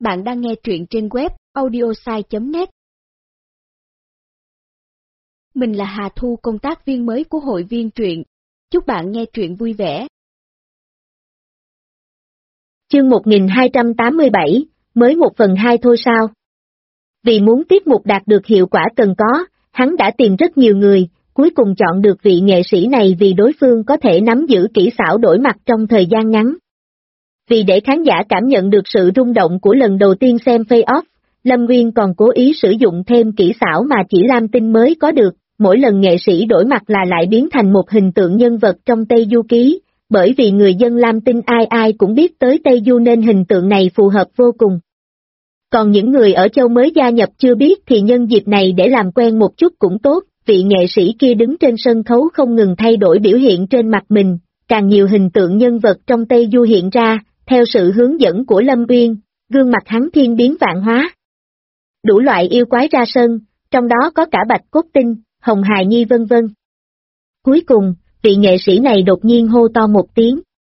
Bạn đang nghe truyện trên web audiosai.net. Mình là Hà Thu, công tác viên mới của hội viên truyện. Chúc bạn nghe truyện vui vẻ. Chương 1287, mới 1/2 thôi sao? Vì muốn tiết mục đạt được hiệu quả cần có, hắn đã tìm rất nhiều người, cuối cùng chọn được vị nghệ sĩ này vì đối phương có thể nắm giữ kỹ xảo đổi mặt trong thời gian ngắn. Vì để khán giả cảm nhận được sự rung động của lần đầu tiên xem Face-Off, Lâm Nguyên còn cố ý sử dụng thêm kỹ xảo mà chỉ Lam Tinh mới có được, mỗi lần nghệ sĩ đổi mặt là lại biến thành một hình tượng nhân vật trong Tây Du Ký, bởi vì người dân Lam Tinh ai ai cũng biết tới Tây Du nên hình tượng này phù hợp vô cùng. Còn những người ở châu mới gia nhập chưa biết thì nhân dịp này để làm quen một chút cũng tốt, vị nghệ sĩ kia đứng trên sân khấu không ngừng thay đổi biểu hiện trên mặt mình, càng nhiều hình tượng nhân vật trong Tây Du hiện ra, theo sự hướng dẫn của Lâm Uyên, gương mặt hắn thiên biến vạn hóa. Đủ loại yêu quái ra sân, trong đó có cả Bạch Cốt Tinh, Hồng Hài Nhi vân vân. Cuối cùng, vị nghệ sĩ này đột nhiên hô to một tiếng.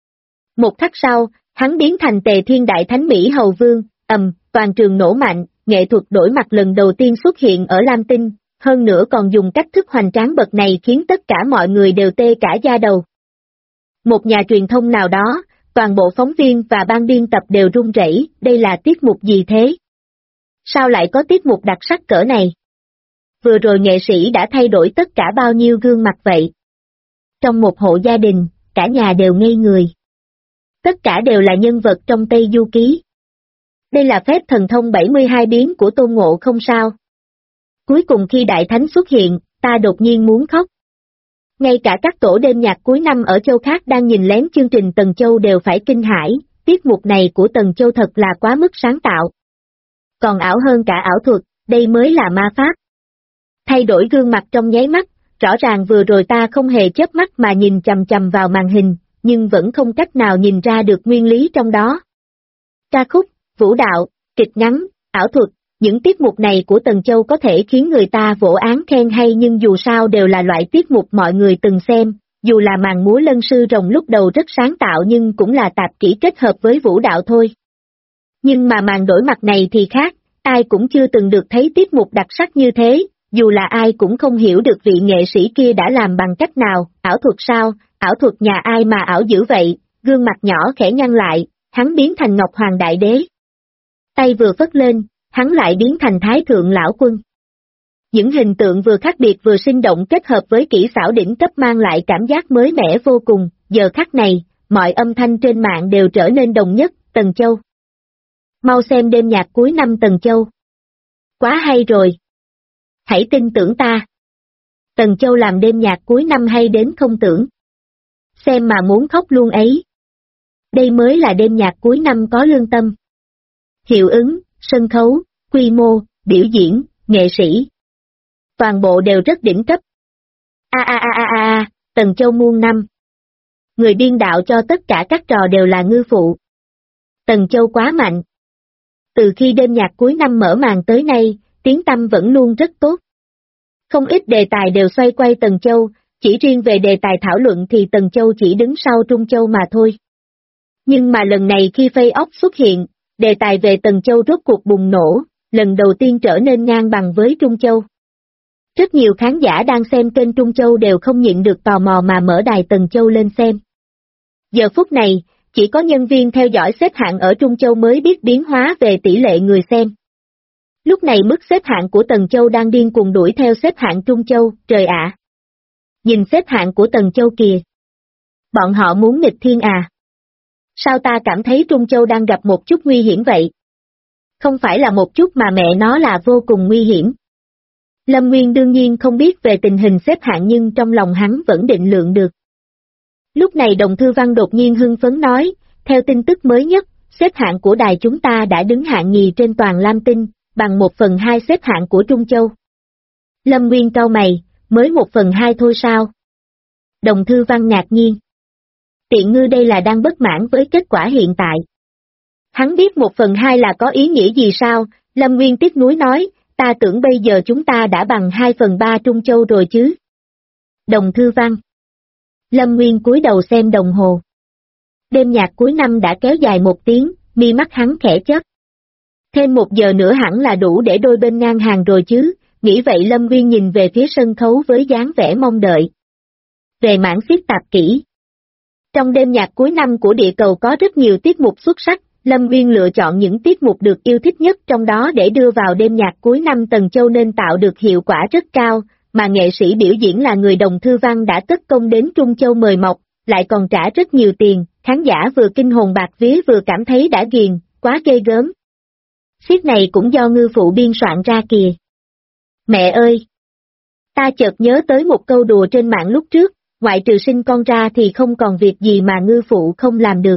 Một khắc sau, hắn biến thành Tề Thiên Đại Thánh Mỹ Hầu Vương, toàn trường nổ mạnh, nghệ thuật đổi mặt lần đầu tiên xuất hiện ở Lam Tinh, hơn nữa còn dùng cách thức hoành tráng bậc này khiến tất cả mọi người đều tê cả da đầu. Một nhà truyền thông nào đó, toàn bộ phóng viên và ban biên tập đều run rẩy, đây là tiết mục gì thế? Sao lại có tiết mục đặc sắc cỡ này? Vừa rồi nghệ sĩ đã thay đổi tất cả bao nhiêu gương mặt vậy? Trong một hộ gia đình, cả nhà đều ngây người. Tất cả đều là nhân vật trong Tây Du Ký. Đây là phép thần thông 72 biến của Tôn Ngộ không sao? Cuối cùng khi Đại Thánh xuất hiện, ta đột nhiên muốn khóc. Ngay cả các tổ đêm nhạc cuối năm ở châu khác đang nhìn lén chương trình Tần Châu đều phải kinh hãi, tiết mục này của Tần Châu thật là quá mức sáng tạo. Còn ảo hơn cả ảo thuật, đây mới là ma pháp. Thay đổi gương mặt trong nháy mắt, rõ ràng vừa rồi ta không hề chớp mắt mà nhìn chằm chằm vào màn hình, nhưng vẫn không cách nào nhìn ra được nguyên lý trong đó. Ca khúc, vũ đạo, kịch ngắn, ảo thuật, những tiết mục này của Tần Châu có thể khiến người ta vỗ án khen hay nhưng dù sao đều là loại tiết mục mọi người từng xem, dù là màn múa lân sư rồng lúc đầu rất sáng tạo nhưng cũng là tạp kỹ kết hợp với vũ đạo thôi. Nhưng mà màn đổi mặt này thì khác, ai cũng chưa từng được thấy tiết mục đặc sắc như thế, dù là ai cũng không hiểu được vị nghệ sĩ kia đã làm bằng cách nào, ảo thuật sao, ảo thuật nhà ai mà ảo dữ vậy, gương mặt nhỏ khẽ nhăn lại, hắn biến thành Ngọc Hoàng Đại Đế. Tay vừa phất lên, hắn lại biến thành Thái Thượng Lão Quân. Những hình tượng vừa khác biệt vừa sinh động kết hợp với kỹ xảo đỉnh cấp mang lại cảm giác mới mẻ vô cùng, giờ khắc này, mọi âm thanh trên mạng đều trở nên đồng nhất, Tần Châu. Mau xem đêm nhạc cuối năm Tần Châu. Quá hay rồi. Hãy tin tưởng ta. Tần Châu làm đêm nhạc cuối năm hay đến không tưởng. Xem mà muốn khóc luôn ấy. Đây mới là đêm nhạc cuối năm có lương tâm. Hiệu ứng, sân khấu, quy mô, biểu diễn, nghệ sĩ. Toàn bộ đều rất đỉnh cấp. Tần Châu muôn năm. Người biên đạo cho tất cả các trò đều là ngư phụ. Tần Châu quá mạnh. Từ khi đêm nhạc cuối năm mở màn tới nay, tiếng tăm vẫn luôn rất tốt. Không ít đề tài đều xoay quay Tần Châu, chỉ riêng về đề tài thảo luận thì Tần Châu chỉ đứng sau Trung Châu mà thôi. Nhưng mà lần này khi Face-Off xuất hiện, đề tài về Tần Châu rốt cuộc bùng nổ, lần đầu tiên trở nên ngang bằng với Trung Châu. Rất nhiều khán giả đang xem kênh Trung Châu đều không nhịn được tò mò mà mở đài Tần Châu lên xem. Giờ phút này, chỉ có nhân viên theo dõi xếp hạng ở Trung Châu mới biết biến hóa về tỷ lệ người xem. Lúc này mức xếp hạng của Tần Châu đang điên cuồng đuổi theo xếp hạng Trung Châu, trời ạ! Nhìn xếp hạng của Tần Châu kìa! Bọn họ muốn nghịch thiên à? Sao ta cảm thấy Trung Châu đang gặp một chút nguy hiểm vậy? Không phải là một chút mà mẹ nó là vô cùng nguy hiểm. Lâm Nguyên đương nhiên không biết về tình hình xếp hạng nhưng trong lòng hắn vẫn định lượng được. Lúc này Đồng Thư Văn đột nhiên hưng phấn nói, theo tin tức mới nhất, xếp hạng của đài chúng ta đã đứng hạng nhì trên toàn Lam Tinh, bằng 1/2 xếp hạng của Trung Châu. Lâm Nguyên cau mày, mới 1/2 thôi sao? Đồng Thư Văn ngạc nhiên. Tiện ngư đây là đang bất mãn với kết quả hiện tại. Hắn biết 1/2 là có ý nghĩa gì sao? Lâm Nguyên tiếc nuối nói, ta tưởng bây giờ chúng ta đã bằng 2/3 Trung Châu rồi chứ. Đồng Thư Văn. Lâm Nguyên cúi đầu xem đồng hồ. Đêm nhạc cuối năm đã kéo dài 1 tiếng, mi mắt hắn khẽ chớp. Thêm 1 giờ nữa hẳn là đủ để đôi bên ngang hàng rồi chứ, nghĩ vậy Lâm Nguyên nhìn về phía sân khấu với dáng vẻ mong đợi. Về mảng viết tạp kỹ. Trong đêm nhạc cuối năm của địa cầu có rất nhiều tiết mục xuất sắc, Lâm Nguyên lựa chọn những tiết mục được yêu thích nhất trong đó để đưa vào đêm nhạc cuối năm Tần Châu nên tạo được hiệu quả rất cao, mà nghệ sĩ biểu diễn là người Đồng Thư Văn đã tất công đến Trung Châu mời mọc, lại còn trả rất nhiều tiền, khán giả vừa kinh hồn bạc vía vừa cảm thấy đã ghiền, quá ghê gớm. Xiết này cũng do ngư phụ biên soạn ra kìa. Mẹ ơi! Ta chợt nhớ tới một câu đùa trên mạng lúc trước, ngoại trừ sinh con ra thì không còn việc gì mà ngư phụ không làm được.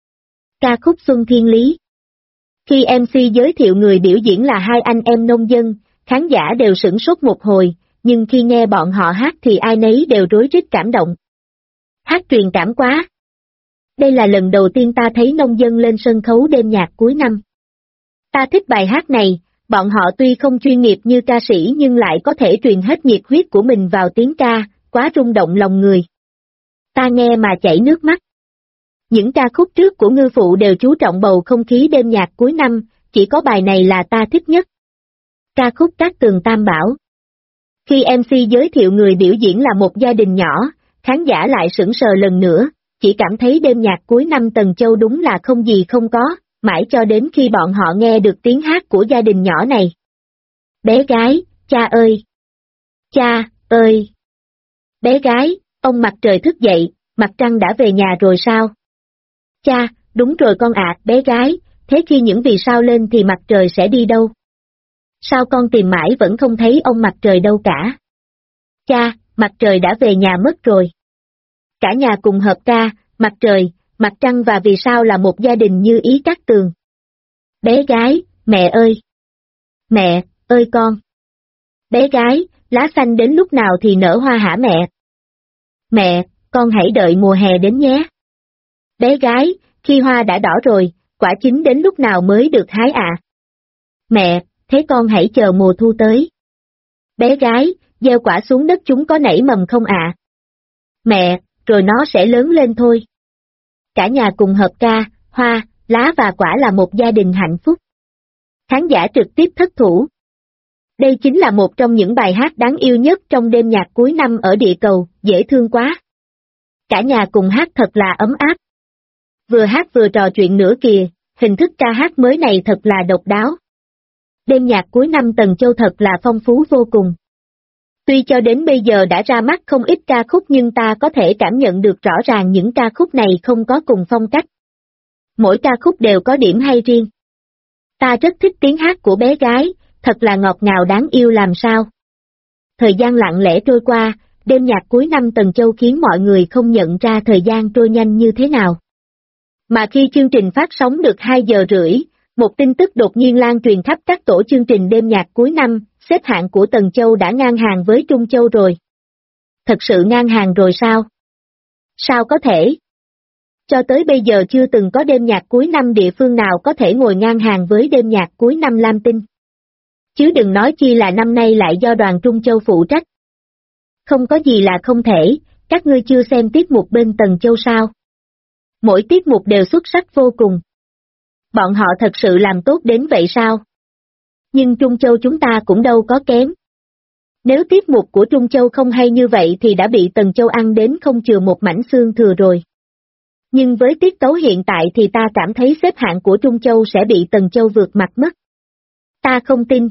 Ca khúc Xuân Thiên Lý. Khi MC giới thiệu người biểu diễn là 2 anh em nông dân, khán giả đều sửng sốt một hồi, nhưng khi nghe bọn họ hát thì ai nấy đều rối rít cảm động. Hát truyền cảm quá! Đây là lần đầu tiên ta thấy nông dân lên sân khấu đêm nhạc cuối năm. Ta thích bài hát này, bọn họ tuy không chuyên nghiệp như ca sĩ nhưng lại có thể truyền hết nhiệt huyết của mình vào tiếng ca, quá rung động lòng người. Ta nghe mà chảy nước mắt. Những ca khúc trước của ngư phụ đều chú trọng bầu không khí đêm nhạc cuối năm, chỉ có bài này là ta thích nhất. Ca khúc Cát Tường Tam Bảo. Khi MC giới thiệu người biểu diễn là một gia đình nhỏ, khán giả lại sững sờ lần nữa, chỉ cảm thấy đêm nhạc cuối năm Tần Châu đúng là không gì không có, mãi cho đến khi bọn họ nghe được tiếng hát của gia đình nhỏ này. Bé gái, cha ơi! Cha, ơi! Bé gái, ông Mặt Trời thức dậy, Mặt Trăng đã về nhà rồi sao? Cha, đúng rồi con ạ, bé gái, thế khi những vì sao lên thì Mặt Trời sẽ đi đâu? Sao con tìm mãi vẫn không thấy ông Mặt Trời đâu cả? Cha, Mặt Trời đã về nhà mất rồi. Cả nhà cùng hợp ca, Mặt Trời, Mặt Trăng và vì sao là một gia đình như ý Cát Tường. Bé gái, mẹ ơi! Mẹ, ơi con! Bé gái, lá xanh đến lúc nào thì nở hoa hả mẹ? Mẹ, con hãy đợi mùa hè đến nhé. Bé gái, khi hoa đã đỏ rồi, quả chín đến lúc nào mới được hái ạ? Mẹ, thế con hãy chờ mùa thu tới. Bé gái, gieo quả xuống đất chúng có nảy mầm không ạ? Mẹ, rồi nó sẽ lớn lên thôi. Cả nhà cùng hợp ca, hoa, lá và quả là một gia đình hạnh phúc. Khán giả trực tiếp thất thủ. Đây chính là một trong những bài hát đáng yêu nhất trong đêm nhạc cuối năm ở địa cầu, dễ thương quá. Cả nhà cùng hát thật là ấm áp. Vừa hát vừa trò chuyện nữa kìa, hình thức ca hát mới này thật là độc đáo. Đêm nhạc cuối năm Tần Châu thật là phong phú vô cùng. Tuy cho đến bây giờ đã ra mắt không ít ca khúc nhưng ta có thể cảm nhận được rõ ràng những ca khúc này không có cùng phong cách. Mỗi ca khúc đều có điểm hay riêng. Ta rất thích tiếng hát của bé gái, thật là ngọt ngào đáng yêu làm sao. Thời gian lặng lẽ trôi qua, đêm nhạc cuối năm Tần Châu khiến mọi người không nhận ra thời gian trôi nhanh như thế nào. Mà khi chương trình phát sóng được 2 giờ rưỡi, một tin tức đột nhiên lan truyền khắp các tổ chương trình đêm nhạc cuối năm, xếp hạng của Tần Châu đã ngang hàng với Trung Châu rồi. Thật sự ngang hàng rồi sao? Sao có thể? Cho tới bây giờ chưa từng có đêm nhạc cuối năm địa phương nào có thể ngồi ngang hàng với đêm nhạc cuối năm Lam Tinh. Chứ đừng nói chi là năm nay lại do đoàn Trung Châu phụ trách. Không có gì là không thể, các ngươi chưa xem tiết mục bên Tần Châu sao? Mỗi tiết mục đều xuất sắc vô cùng. Bọn họ thật sự làm tốt đến vậy sao? Nhưng Trung Châu chúng ta cũng đâu có kém. Nếu tiết mục của Trung Châu không hay như vậy thì đã bị Tần Châu ăn đến không chừa một mảnh xương thừa rồi. Nhưng với tiết tấu hiện tại thì ta cảm thấy xếp hạng của Trung Châu sẽ bị Tần Châu vượt mặt mất. Ta không tin.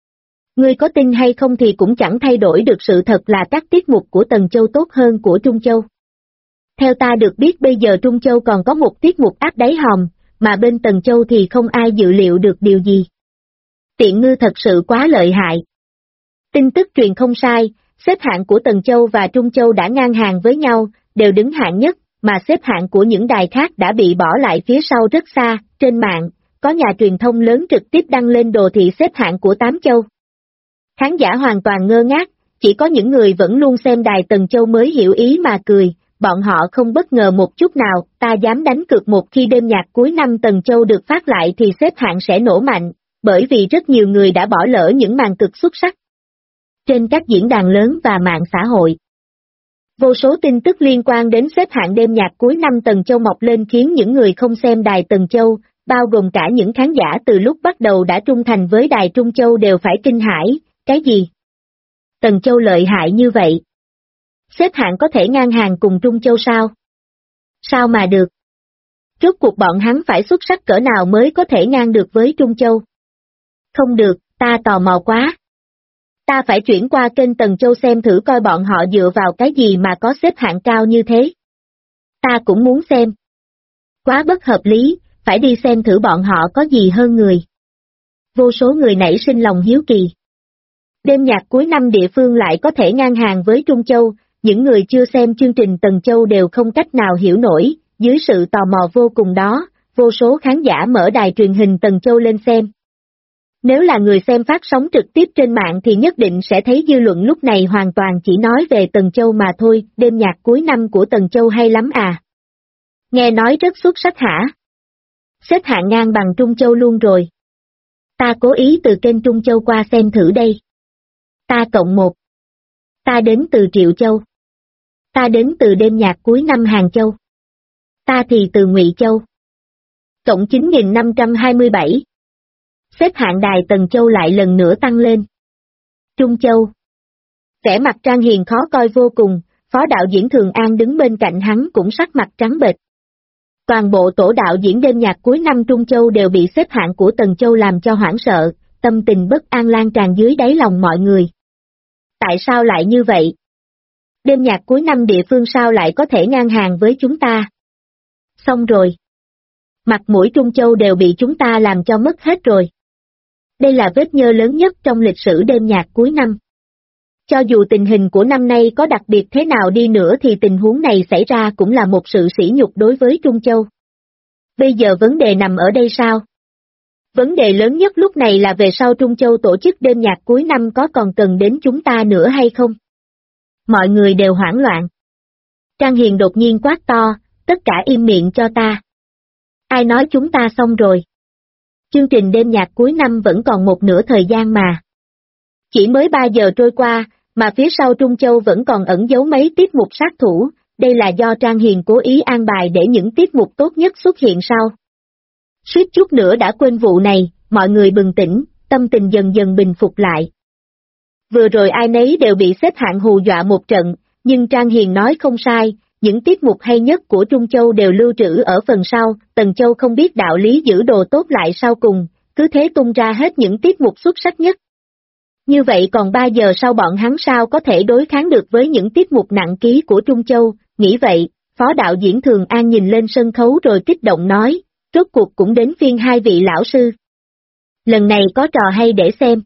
Ngươi có tin hay không thì cũng chẳng thay đổi được sự thật là các tiết mục của Tần Châu tốt hơn của Trung Châu. Theo ta được biết bây giờ Trung Châu còn có một tiết mục áp đáy hòm, mà bên Tần Châu thì không ai dự liệu được điều gì. Tiện ngư thật sự quá lợi hại. Tin tức truyền không sai, xếp hạng của Tần Châu và Trung Châu đã ngang hàng với nhau, đều đứng hạng nhất, mà xếp hạng của những đài khác đã bị bỏ lại phía sau rất xa. Trên mạng, có nhà truyền thông lớn trực tiếp đăng lên đồ thị xếp hạng của 8 châu. Khán giả hoàn toàn ngơ ngác, chỉ có những người vẫn luôn xem đài Tần Châu mới hiểu ý mà cười, bọn họ không bất ngờ một chút nào. Ta dám đánh cược một khi đêm nhạc cuối năm Tần Châu được phát lại thì xếp hạng sẽ nổ mạnh, bởi vì rất nhiều người đã bỏ lỡ những màn cực xuất sắc. Trên các diễn đàn lớn và mạng xã hội, vô số tin tức liên quan đến xếp hạng đêm nhạc cuối năm Tần Châu mọc lên khiến những người không xem đài Tần Châu, bao gồm cả những khán giả từ lúc bắt đầu đã trung thành với Đài Trung Châu đều phải kinh hãi, cái gì? Tần Châu lợi hại như vậy? Xếp hạng có thể ngang hàng cùng Trung Châu sao? Sao mà được? Rốt cuộc bọn hắn phải xuất sắc cỡ nào mới có thể ngang được với Trung Châu? Không được, ta tò mò quá. Ta phải chuyển qua kênh Tần Châu xem thử coi bọn họ dựa vào cái gì mà có xếp hạng cao như thế. Ta cũng muốn xem. Quá bất hợp lý, phải đi xem thử bọn họ có gì hơn người. Vô số người nảy sinh lòng hiếu kỳ. Đêm nhạc cuối năm địa phương lại có thể ngang hàng với Trung Châu, những người chưa xem chương trình Tần Châu đều không cách nào hiểu nổi, dưới sự tò mò vô cùng đó, vô số khán giả mở đài truyền hình Tần Châu lên xem. Nếu là người xem phát sóng trực tiếp trên mạng thì nhất định sẽ thấy dư luận lúc này hoàn toàn chỉ nói về Tần Châu mà thôi, đêm nhạc cuối năm của Tần Châu hay lắm à. Nghe nói rất xuất sắc hả? Xếp hạng ngang bằng Trung Châu luôn rồi. Ta cố ý từ kênh Trung Châu qua xem thử đây. Ta cộng 1. Ta đến từ Triệu Châu. Ta đến từ đêm nhạc cuối năm Hàng Châu. Ta thì từ Ngụy Châu. Cộng 9.527. Xếp hạng đài Tần Châu lại lần nữa tăng lên. Trung Châu. Vẻ mặt Trang Hiền khó coi vô cùng, phó đạo diễn Thường An đứng bên cạnh hắn cũng sắc mặt trắng bệch. Toàn bộ tổ đạo diễn đêm nhạc cuối năm Trung Châu đều bị xếp hạng của Tần Châu làm cho hoảng sợ, tâm tình bất an lan tràn dưới đáy lòng mọi người. Tại sao lại như vậy? Đêm nhạc cuối năm địa phương sao lại có thể ngang hàng với chúng ta? Xong rồi. Mặt mũi Trung Châu đều bị chúng ta làm cho mất hết rồi. Đây là vết nhơ lớn nhất trong lịch sử đêm nhạc cuối năm. Cho dù tình hình của năm nay có đặc biệt thế nào đi nữa thì tình huống này xảy ra cũng là một sự sỉ nhục đối với Trung Châu. Bây giờ vấn đề nằm ở đây sao? Vấn đề lớn nhất lúc này là về sau Trung Châu tổ chức đêm nhạc cuối năm có còn cần đến chúng ta nữa hay không? Mọi người đều hoảng loạn. Trang Hiền đột nhiên quát to, tất cả im miệng cho ta. Ai nói chúng ta xong rồi? Chương trình đêm nhạc cuối năm vẫn còn một nửa thời gian mà. Chỉ mới 3 giờ trôi qua, mà phía sau Trung Châu vẫn còn ẩn giấu mấy tiết mục sát thủ, đây là do Trang Hiền cố ý an bài để những tiết mục tốt nhất xuất hiện sau. Suýt chút nữa đã quên vụ này, mọi người bừng tỉnh, tâm tình dần dần bình phục lại. Vừa rồi ai nấy đều bị xếp hạng hù dọa một trận, nhưng Trang Hiền nói không sai, những tiết mục hay nhất của Trung Châu đều lưu trữ ở phần sau, Tần Châu không biết đạo lý giữ đồ tốt lại sau cùng, cứ thế tung ra hết những tiết mục xuất sắc nhất. Như vậy còn 3 giờ sau bọn hắn sao có thể đối kháng được với những tiết mục nặng ký của Trung Châu, nghĩ vậy, phó đạo diễn Thường An nhìn lên sân khấu rồi kích động nói, rốt cuộc cũng đến phiên hai vị lão sư. Lần này có trò hay để xem.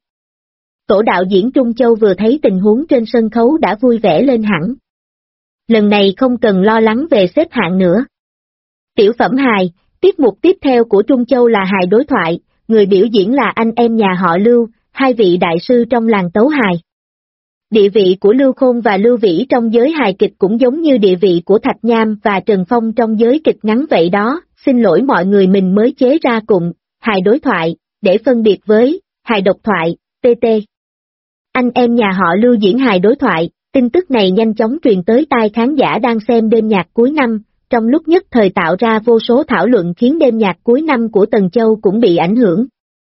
Tổ đạo diễn Trung Châu vừa thấy tình huống trên sân khấu đã vui vẻ lên hẳn. Lần này không cần lo lắng về xếp hạng nữa. Tiểu phẩm hài, tiết mục tiếp theo của Trung Châu là hài đối thoại, người biểu diễn là anh em nhà họ Lưu, hai vị đại sư trong làng tấu hài. Địa vị của Lưu Khôn và Lưu Vĩ trong giới hài kịch cũng giống như địa vị của Thạch Nham và Trần Phong trong giới kịch ngắn vậy đó, xin lỗi mọi người mình mới chế ra cụm, hài đối thoại, để phân biệt với, hài độc thoại, TT. Anh em nhà họ Lưu diễn hài đối thoại, tin tức này nhanh chóng truyền tới tai khán giả đang xem đêm nhạc cuối năm, trong lúc nhất thời tạo ra vô số thảo luận khiến đêm nhạc cuối năm của Tần Châu cũng bị ảnh hưởng.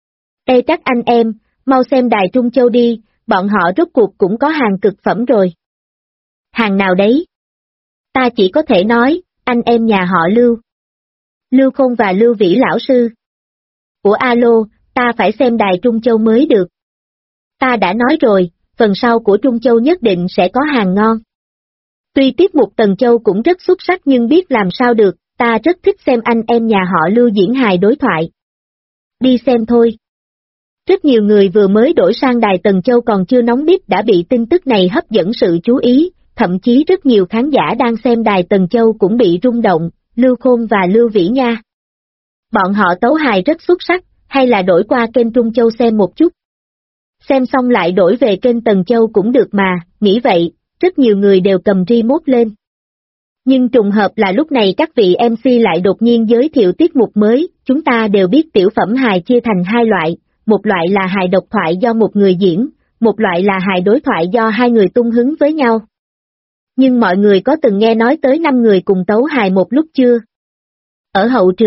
Ê các anh em, mau xem đài Trung Châu đi, bọn họ rốt cuộc cũng có hàng cực phẩm rồi. Hàng nào đấy? Ta chỉ có thể nói, anh em nhà họ Lưu. Lưu Khôn và Lưu Vĩ lão sư. Ủa alo, ta phải xem đài Trung Châu mới được. Ta đã nói rồi, phần sau của Trung Châu nhất định sẽ có hàng ngon. Tuy tiết mục Tần Châu cũng rất xuất sắc nhưng biết làm sao được, ta rất thích xem anh em nhà họ Lưu diễn hài đối thoại. Đi xem thôi. Rất nhiều người vừa mới đổi sang đài Tần Châu còn chưa nóng biết đã bị tin tức này hấp dẫn sự chú ý, thậm chí rất nhiều khán giả đang xem đài Tần Châu cũng bị rung động, Lưu Khôn và Lưu Vĩ nha. Bọn họ tấu hài rất xuất sắc, hay là đổi qua kênh Trung Châu xem một chút. Xem xong lại đổi về kênh Tần Châu cũng được mà, nghĩ vậy, rất nhiều người đều cầm remote lên. Nhưng trùng hợp là lúc này các vị MC lại đột nhiên giới thiệu tiết mục mới, chúng ta đều biết tiểu phẩm hài chia thành hai loại, một loại là hài độc thoại do một người diễn, một loại là hài đối thoại do hai người tung hứng với nhau. Nhưng mọi người có từng nghe nói tới 5 người cùng tấu hài một lúc chưa? Ở hậu trường,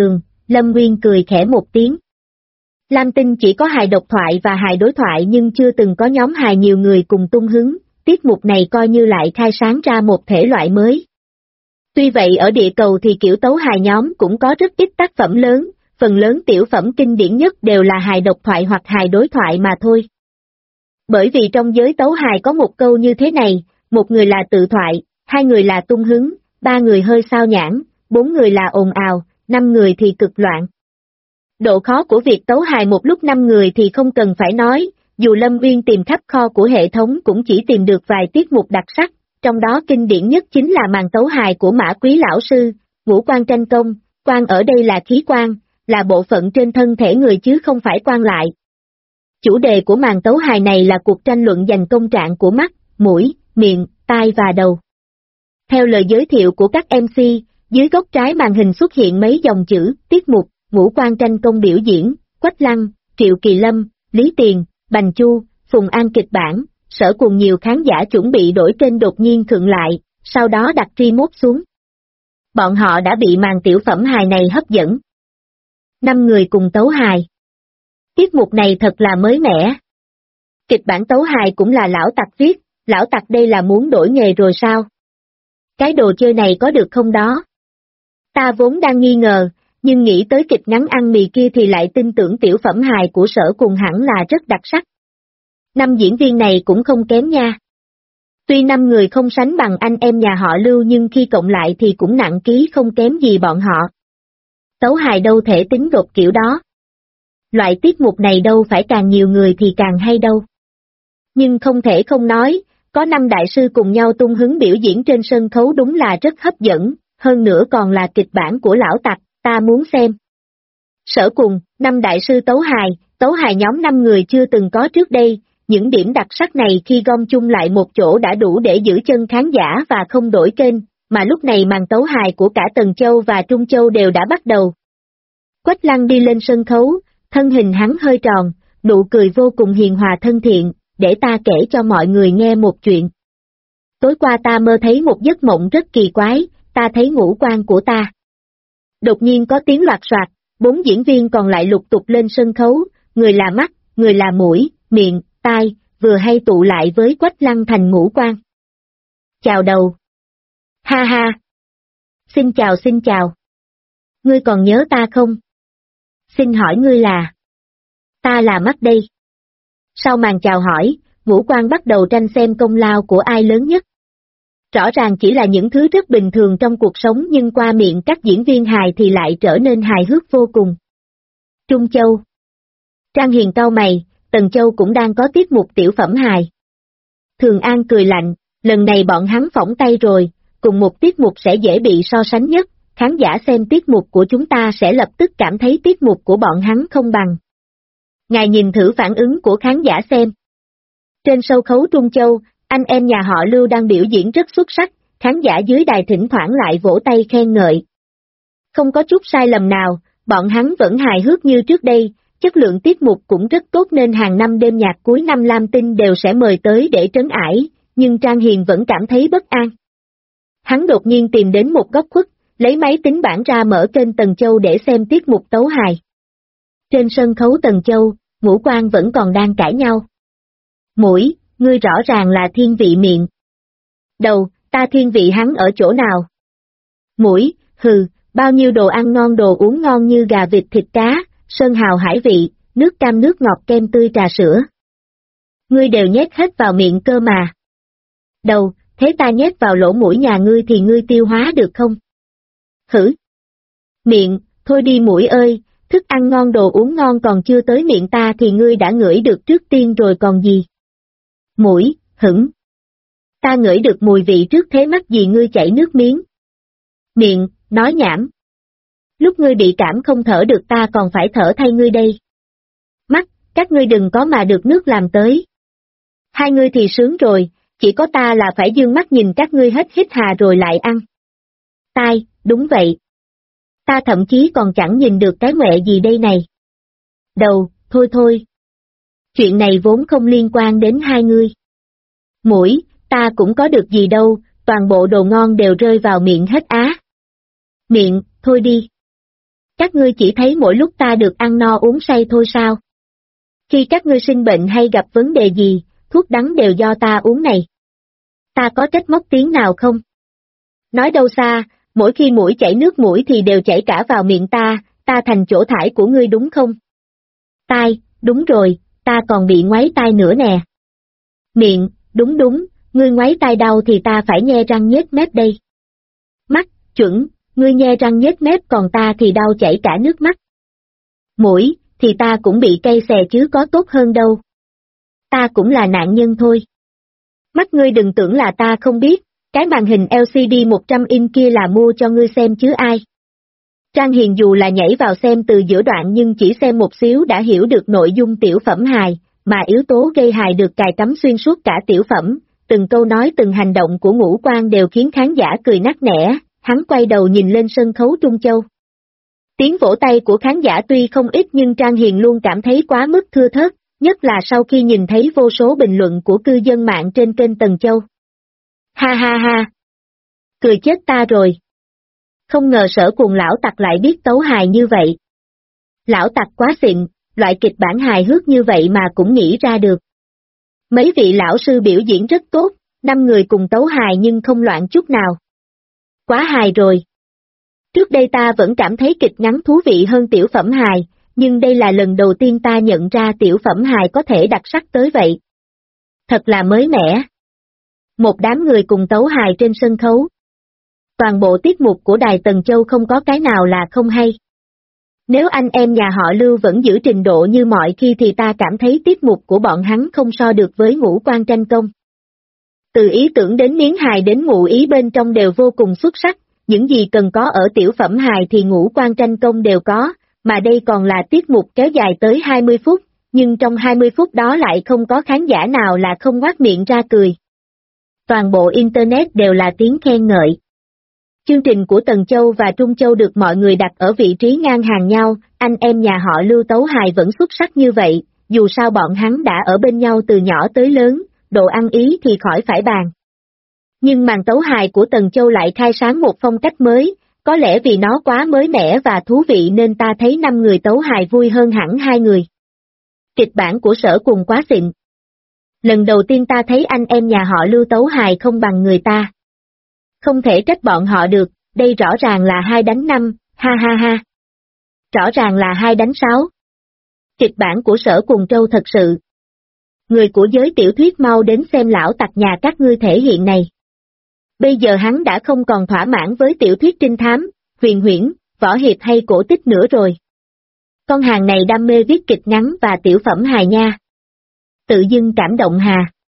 Lâm Nguyên cười khẽ một tiếng. Lam Tinh chỉ có hài độc thoại và hài đối thoại nhưng chưa từng có nhóm hài nhiều người cùng tung hứng, tiết mục này coi như lại khai sáng ra một thể loại mới. Tuy vậy ở địa cầu thì kiểu tấu hài nhóm cũng có rất ít tác phẩm lớn, phần lớn tiểu phẩm kinh điển nhất đều là hài độc thoại hoặc hài đối thoại mà thôi. Bởi vì trong giới tấu hài có một câu như thế này, một người là tự thoại, hai người là tung hứng, ba người hơi sao nhãng, bốn người là ồn ào, năm người thì cực loạn. Độ khó của việc tấu hài một lúc 5 người thì không cần phải nói, dù Lâm Uyên tìm khắp kho của hệ thống cũng chỉ tìm được vài tiết mục đặc sắc, trong đó kinh điển nhất chính là màn tấu hài của Mã Quý Lão Sư, ngũ quan tranh công, quan ở đây là khí quan, là bộ phận trên thân thể người chứ không phải quan lại. Chủ đề của màn tấu hài này là cuộc tranh luận giành công trạng của mắt, mũi, miệng, tai và đầu. Theo lời giới thiệu của các MC, dưới góc trái màn hình xuất hiện mấy dòng chữ, tiết mục, ngũ quan tranh công biểu diễn, Quách Lăng, Triệu Kỳ Lâm, Lý Tiền, Bành Chu, Phùng An kịch bản, Sở cùng nhiều khán giả chuẩn bị đổi kênh đột nhiên khựng lại, sau đó đặt remote xuống. Bọn họ đã bị màn tiểu phẩm hài này hấp dẫn. 5 người cùng tấu hài. Tiết mục này thật là mới mẻ. Kịch bản tấu hài cũng là lão tặc viết, lão tặc đây là muốn đổi nghề rồi sao? Cái đồ chơi này có được không đó? Ta vốn đang nghi ngờ, nhưng nghĩ tới kịch ngắn ăn mì kia thì lại tin tưởng tiểu phẩm hài của Sở cùng hẳn là rất đặc sắc. 5 diễn viên này cũng không kém nha. Tuy 5 người không sánh bằng anh em nhà họ Lưu nhưng khi cộng lại thì cũng nặng ký không kém gì bọn họ. Tấu hài đâu thể tính gộp kiểu đó. Loại tiết mục này đâu phải càng nhiều người thì càng hay đâu. Nhưng không thể không nói, có 5 đại sư cùng nhau tung hứng biểu diễn trên sân khấu đúng là rất hấp dẫn, hơn nữa còn là kịch bản của lão tặc, ta muốn xem. Sở cùng, 5 đại sư tấu hài nhóm 5 người chưa từng có trước đây, những điểm đặc sắc này khi gom chung lại một chỗ đã đủ để giữ chân khán giả và không đổi kênh, mà lúc này màn tấu hài của cả Tần Châu và Trung Châu đều đã bắt đầu. Quách Lăng đi lên sân khấu, thân hình hắn hơi tròn, nụ cười vô cùng hiền hòa thân thiện, để ta kể cho mọi người nghe một chuyện. Tối qua ta mơ thấy một giấc mộng rất kỳ quái, ta thấy ngũ quan của ta. Đột nhiên có tiếng loạt soạt, 4 diễn viên còn lại lục tục lên sân khấu, người là mắt, người là mũi, miệng, tai, vừa hay tụ lại với Quách Lăng thành ngũ quan. Chào đầu. Ha ha. Xin chào. Ngươi còn nhớ ta không? Xin hỏi ngươi là? Ta là mắt đây. Sau màn chào hỏi, ngũ quan bắt đầu tranh xem công lao của ai lớn nhất. Rõ ràng chỉ là những thứ rất bình thường trong cuộc sống nhưng qua miệng các diễn viên hài thì lại trở nên hài hước vô cùng. Trung Châu. Trang Hiền cau mày, Tần Châu cũng đang có tiết mục tiểu phẩm hài. Thường An cười lạnh, lần này bọn hắn phỏng tay rồi, cùng một tiết mục sẽ dễ bị so sánh nhất, khán giả xem tiết mục của chúng ta sẽ lập tức cảm thấy tiết mục của bọn hắn không bằng. Ngài nhìn thử phản ứng của khán giả xem. Trên sân khấu Trung Châu, anh em nhà họ Lưu đang biểu diễn rất xuất sắc, khán giả dưới đài thỉnh thoảng lại vỗ tay khen ngợi. Không có chút sai lầm nào, bọn hắn vẫn hài hước như trước đây, chất lượng tiết mục cũng rất tốt nên hàng năm đêm nhạc cuối năm Lam Tinh đều sẽ mời tới để trấn ải, nhưng Trang Hiền vẫn cảm thấy bất an. Hắn đột nhiên tìm đến một góc khuất, lấy máy tính bảng ra mở kênh Tần Châu để xem tiết mục tấu hài. Trên sân khấu Tần Châu, ngũ quan vẫn còn đang cãi nhau. Mũi, ngươi rõ ràng là thiên vị miệng. Đầu, ta thiên vị hắn ở chỗ nào? Mũi, hừ, bao nhiêu đồ ăn ngon đồ uống ngon như gà vịt thịt cá, sơn hào hải vị, nước cam nước ngọt kem tươi trà sữa. Ngươi đều nhét hết vào miệng cơ mà. Đầu, thế ta nhét vào lỗ mũi nhà ngươi thì ngươi tiêu hóa được không? Hử? Miệng, thôi đi mũi ơi, thức ăn ngon đồ uống ngon còn chưa tới miệng ta thì ngươi đã ngửi được trước tiên rồi còn gì? Mũi, hửng. Ta ngửi được mùi vị trước thế mắc gì ngươi chảy nước miếng. Miệng, nói nhảm. Lúc ngươi bị cảm không thở được ta còn phải thở thay ngươi đây. Mắt, các ngươi đừng có mà được nước làm tới. Hai ngươi thì sướng rồi, chỉ có ta là phải dương mắt nhìn các ngươi hết hít hà rồi lại ăn. Tai, đúng vậy. Ta thậm chí còn chẳng nhìn được cái mẹ gì đây này. Đầu, thôi thôi. Chuyện này vốn không liên quan đến hai ngươi. Mũi, ta cũng có được gì đâu, toàn bộ đồ ngon đều rơi vào miệng hết á. Miệng, thôi đi. Các ngươi chỉ thấy mỗi lúc ta được ăn no uống say thôi sao? Khi các ngươi sinh bệnh hay gặp vấn đề gì, thuốc đắng đều do ta uống này. Ta có trách móc tiếng nào không? Nói đâu xa, mỗi khi mũi chảy nước mũi thì đều chảy cả vào miệng ta thành chỗ thải của ngươi đúng không? Tai, đúng rồi, ta còn bị ngoáy tai nữa nè. Miệng, đúng, ngươi ngoáy tai đau thì ta phải nhe răng nhếch mép đây. Mắt, chuẩn, ngươi nhe răng nhếch mép còn ta thì đau chảy cả nước mắt. Mũi, thì ta cũng bị cay xè chứ có tốt hơn đâu. Ta cũng là nạn nhân thôi. Mắt ngươi đừng tưởng là ta không biết, cái màn hình LCD 100 inch kia là mua cho ngươi xem chứ ai. Trang Hiền dù là nhảy vào xem từ giữa đoạn nhưng chỉ xem một xíu đã hiểu được nội dung tiểu phẩm hài, mà yếu tố gây hài được cài cắm xuyên suốt cả tiểu phẩm, từng câu nói từng hành động của Ngũ Quan đều khiến khán giả cười nắc nẻ, hắn quay đầu nhìn lên sân khấu Trung Châu. Tiếng vỗ tay của khán giả tuy không ít nhưng Trang Hiền luôn cảm thấy quá mức thưa thớt, nhất là sau khi nhìn thấy vô số bình luận của cư dân mạng trên kênh Tần Châu. Ha ha ha! Cười chết ta rồi! Không ngờ Sở Cuồng lão tặc lại biết tấu hài như vậy. Lão tặc quá xịn, loại kịch bản hài hước như vậy mà cũng nghĩ ra được. Mấy vị lão sư biểu diễn rất tốt, 5 người cùng tấu hài nhưng không loạn chút nào. Quá hài rồi! Trước đây ta vẫn cảm thấy kịch ngắn thú vị hơn tiểu phẩm hài, nhưng đây là lần đầu tiên ta nhận ra tiểu phẩm hài có thể đặc sắc tới vậy. Thật là mới mẻ. Một đám người cùng tấu hài trên sân khấu. Toàn bộ tiết mục của Đài Tần Châu không có cái nào là không hay. Nếu anh em nhà họ Lưu vẫn giữ trình độ như mọi khi thì ta cảm thấy tiết mục của bọn hắn không so được với Ngũ Quan tranh công. Từ ý tưởng đến miếng hài đến ngụ ý bên trong đều vô cùng xuất sắc, những gì cần có ở tiểu phẩm hài thì Ngũ Quan tranh công đều có, mà đây còn là tiết mục kéo dài tới 20 phút, nhưng trong 20 phút đó lại không có khán giả nào là không ngoác miệng ra cười. Toàn bộ Internet đều là tiếng khen ngợi. Chương trình của Tần Châu và Trung Châu được mọi người đặt ở vị trí ngang hàng nhau, anh em nhà họ Lưu tấu hài vẫn xuất sắc như vậy, dù sao bọn hắn đã ở bên nhau từ nhỏ tới lớn, độ ăn ý thì khỏi phải bàn. Nhưng màn tấu hài của Tần Châu lại khai sáng một phong cách mới, có lẽ vì nó quá mới mẻ và thú vị nên ta thấy 5 người tấu hài vui hơn hẳn 2 người. Kịch bản của Sở Cuồng quá xịn. Lần đầu tiên ta thấy anh em nhà họ Lưu tấu hài không bằng người ta. Không thể trách bọn họ được, đây rõ ràng là 2 đánh 5, ha ha ha. Rõ ràng là 2 đánh 6. Kịch bản của Sở Cuồng trâu thật sự. Người của giới tiểu thuyết mau đến xem lão tặc nhà các ngươi thể hiện này. Bây giờ hắn đã không còn thỏa mãn với tiểu thuyết trinh thám, huyền huyễn, võ hiệp hay cổ tích nữa rồi. Con hàng này đam mê viết kịch ngắn và tiểu phẩm hài nha. Tự dưng cảm động hà.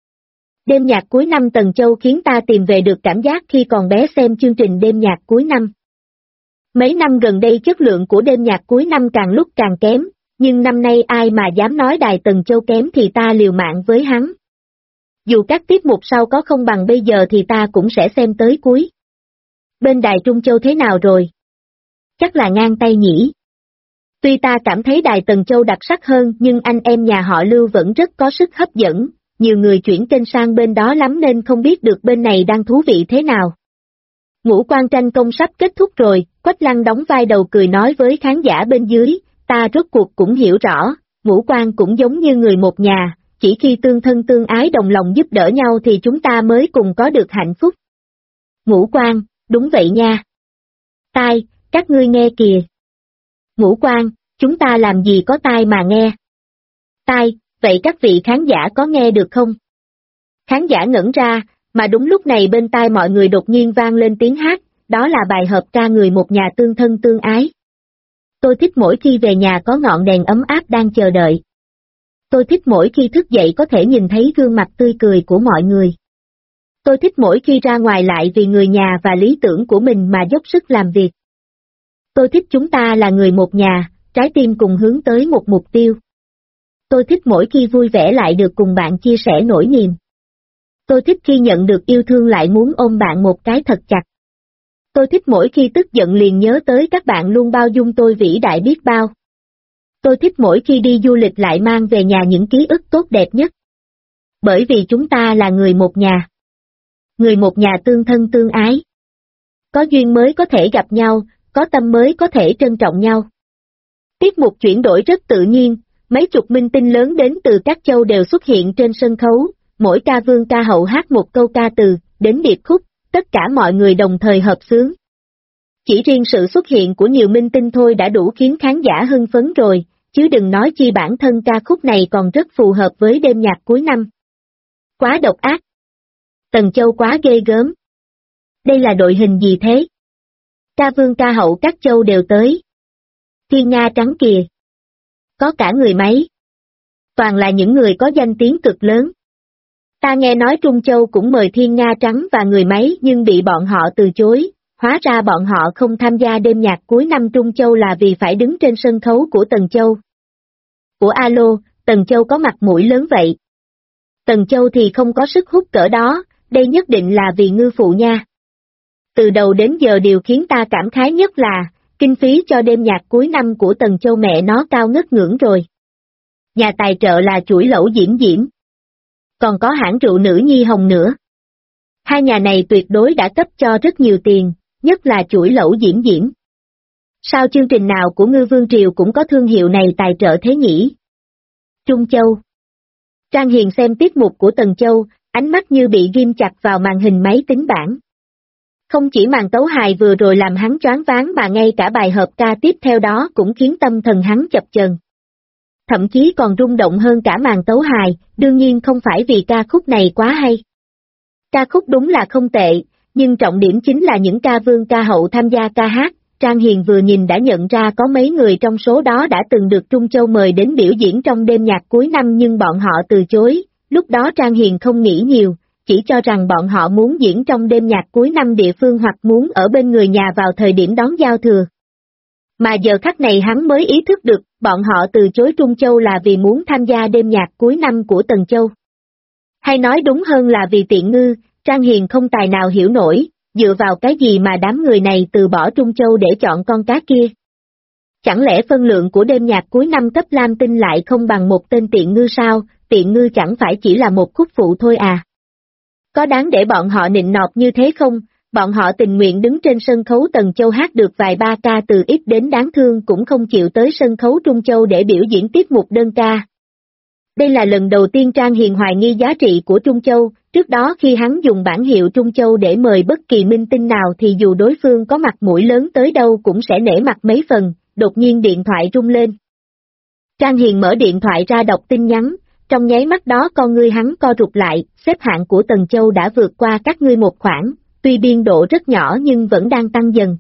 Đêm nhạc cuối năm Tần Châu khiến ta tìm về được cảm giác khi còn bé xem chương trình đêm nhạc cuối năm. Mấy năm gần đây chất lượng của đêm nhạc cuối năm càng lúc càng kém, nhưng năm nay ai mà dám nói Đài Tần Châu kém thì ta liều mạng với hắn. Dù các tiết mục sau có không bằng bây giờ thì ta cũng sẽ xem tới cuối. Bên Đài Trung Châu thế nào rồi? Chắc là ngang tay nhỉ. Tuy ta cảm thấy Đài Tần Châu đặc sắc hơn nhưng anh em nhà họ Lưu vẫn rất có sức hấp dẫn, nhiều người chuyển kênh sang bên đó lắm nên không biết được bên này đang thú vị thế nào. Ngũ Quan tranh công sắp kết thúc rồi, Quách Lăng đóng vai đầu cười nói với khán giả bên dưới, ta rốt cuộc cũng hiểu rõ, Ngũ Quan cũng giống như người một nhà, chỉ khi tương thân tương ái đồng lòng giúp đỡ nhau thì chúng ta mới cùng có được hạnh phúc. Ngũ Quan, đúng vậy nha. Tai, các ngươi nghe kìa. Ngũ Quan, chúng ta làm gì có tai mà nghe. Tai, vậy các vị khán giả có nghe được không? Khán giả ngẩn ra, mà đúng lúc này bên tai mọi người đột nhiên vang lên tiếng hát, đó là bài hợp ca người một nhà tương thân tương ái. Tôi thích mỗi khi về nhà có ngọn đèn ấm áp đang chờ đợi. Tôi thích mỗi khi thức dậy có thể nhìn thấy gương mặt tươi cười của mọi người. Tôi thích mỗi khi ra ngoài lại vì người nhà và lý tưởng của mình mà dốc sức làm việc. Tôi thích chúng ta là người một nhà, trái tim cùng hướng tới một mục tiêu. Tôi thích mỗi khi vui vẻ lại được cùng bạn chia sẻ nỗi niềm. Tôi thích khi nhận được yêu thương lại muốn ôm bạn một cái thật chặt. Tôi thích mỗi khi tức giận liền nhớ tới các bạn luôn bao dung tôi vĩ đại biết bao. Tôi thích mỗi khi đi du lịch lại mang về nhà những ký ức tốt đẹp nhất. Bởi vì chúng ta là người một nhà. Người một nhà tương thân tương ái. Có duyên mới có thể gặp nhau, có tâm mới có thể trân trọng nhau. Tiết mục chuyển đổi rất tự nhiên, mấy chục minh tinh lớn đến từ các châu đều xuất hiện trên sân khấu, mỗi ca vương ca hậu hát một câu ca từ, đến điệp khúc, tất cả mọi người đồng thời hợp xướng. Chỉ riêng sự xuất hiện của nhiều minh tinh thôi đã đủ khiến khán giả hưng phấn rồi, chứ đừng nói chi bản thân ca khúc này còn rất phù hợp với đêm nhạc cuối năm. Quá độc ác. Tần Châu quá ghê gớm. Đây là đội hình gì thế? Ca vương ca hậu các châu đều tới. Thiên Nga trắng kìa. Có cả người máy. Toàn là những người có danh tiếng cực lớn. Ta nghe nói Trung Châu cũng mời Thiên Nga trắng và người máy nhưng bị bọn họ từ chối, hóa ra bọn họ không tham gia đêm nhạc cuối năm Trung Châu là vì phải đứng trên sân khấu của Tần Châu. Ủa alo, Tần Châu có mặt mũi lớn vậy. Tần Châu thì không có sức hút cỡ đó, đây nhất định là vì ngư phụ nha. Từ đầu đến giờ điều khiến ta cảm khái nhất là, kinh phí cho đêm nhạc cuối năm của Tần Châu mẹ nó cao ngất ngưỡng rồi. Nhà tài trợ là chuỗi lẩu Diễm Diễm. Còn có hãng rượu nữ Nhi Hồng nữa. Hai nhà này tuyệt đối đã cấp cho rất nhiều tiền, nhất là chuỗi lẩu Diễm Diễm. Sao chương trình nào của Ngư Vương Triều cũng có thương hiệu này tài trợ thế nhỉ? Trung Châu. Trang Hiền xem tiết mục của Tần Châu, ánh mắt như bị ghim chặt vào màn hình máy tính bảng. Không chỉ màn tấu hài vừa rồi làm hắn choáng váng mà ngay cả bài hợp ca tiếp theo đó cũng khiến tâm thần hắn chập chờn. Thậm chí còn rung động hơn cả màn tấu hài, đương nhiên không phải vì ca khúc này quá hay. Ca khúc đúng là không tệ, nhưng trọng điểm chính là những ca vương ca hậu tham gia ca hát. Trang Hiền vừa nhìn đã nhận ra có mấy người trong số đó đã từng được Trung Châu mời đến biểu diễn trong đêm nhạc cuối năm nhưng bọn họ từ chối, lúc đó Trang Hiền không nghĩ nhiều, chỉ cho rằng bọn họ muốn diễn trong đêm nhạc cuối năm địa phương hoặc muốn ở bên người nhà vào thời điểm đón giao thừa. Mà giờ khắc này hắn mới ý thức được, bọn họ từ chối Trung Châu là vì muốn tham gia đêm nhạc cuối năm của Tần Châu. Hay nói đúng hơn là vì tiện ngư, Trang Hiền không tài nào hiểu nổi, dựa vào cái gì mà đám người này từ bỏ Trung Châu để chọn con cá kia. Chẳng lẽ phân lượng của đêm nhạc cuối năm cấp Lam Tinh lại không bằng một tên tiện ngư sao, tiện ngư chẳng phải chỉ là một khúc phụ thôi à? Có đáng để bọn họ nịnh nọt như thế không? Bọn họ tình nguyện đứng trên sân khấu Tần Châu hát được vài ba ca từ ít đến đáng thương cũng không chịu tới sân khấu Trung Châu để biểu diễn tiết mục đơn ca. Đây là lần đầu tiên Trang Hiền hoài nghi giá trị của Trung Châu, trước đó khi hắn dùng bản hiệu Trung Châu để mời bất kỳ minh tinh nào thì dù đối phương có mặt mũi lớn tới đâu cũng sẽ nể mặt mấy phần, đột nhiên điện thoại rung lên. Trang Hiền mở điện thoại ra đọc tin nhắn, trong nháy mắt đó con ngươi hắn co rụt lại, xếp hạng của Tần Châu đã vượt qua các ngươi một khoảng, tuy biên độ rất nhỏ nhưng vẫn đang tăng dần.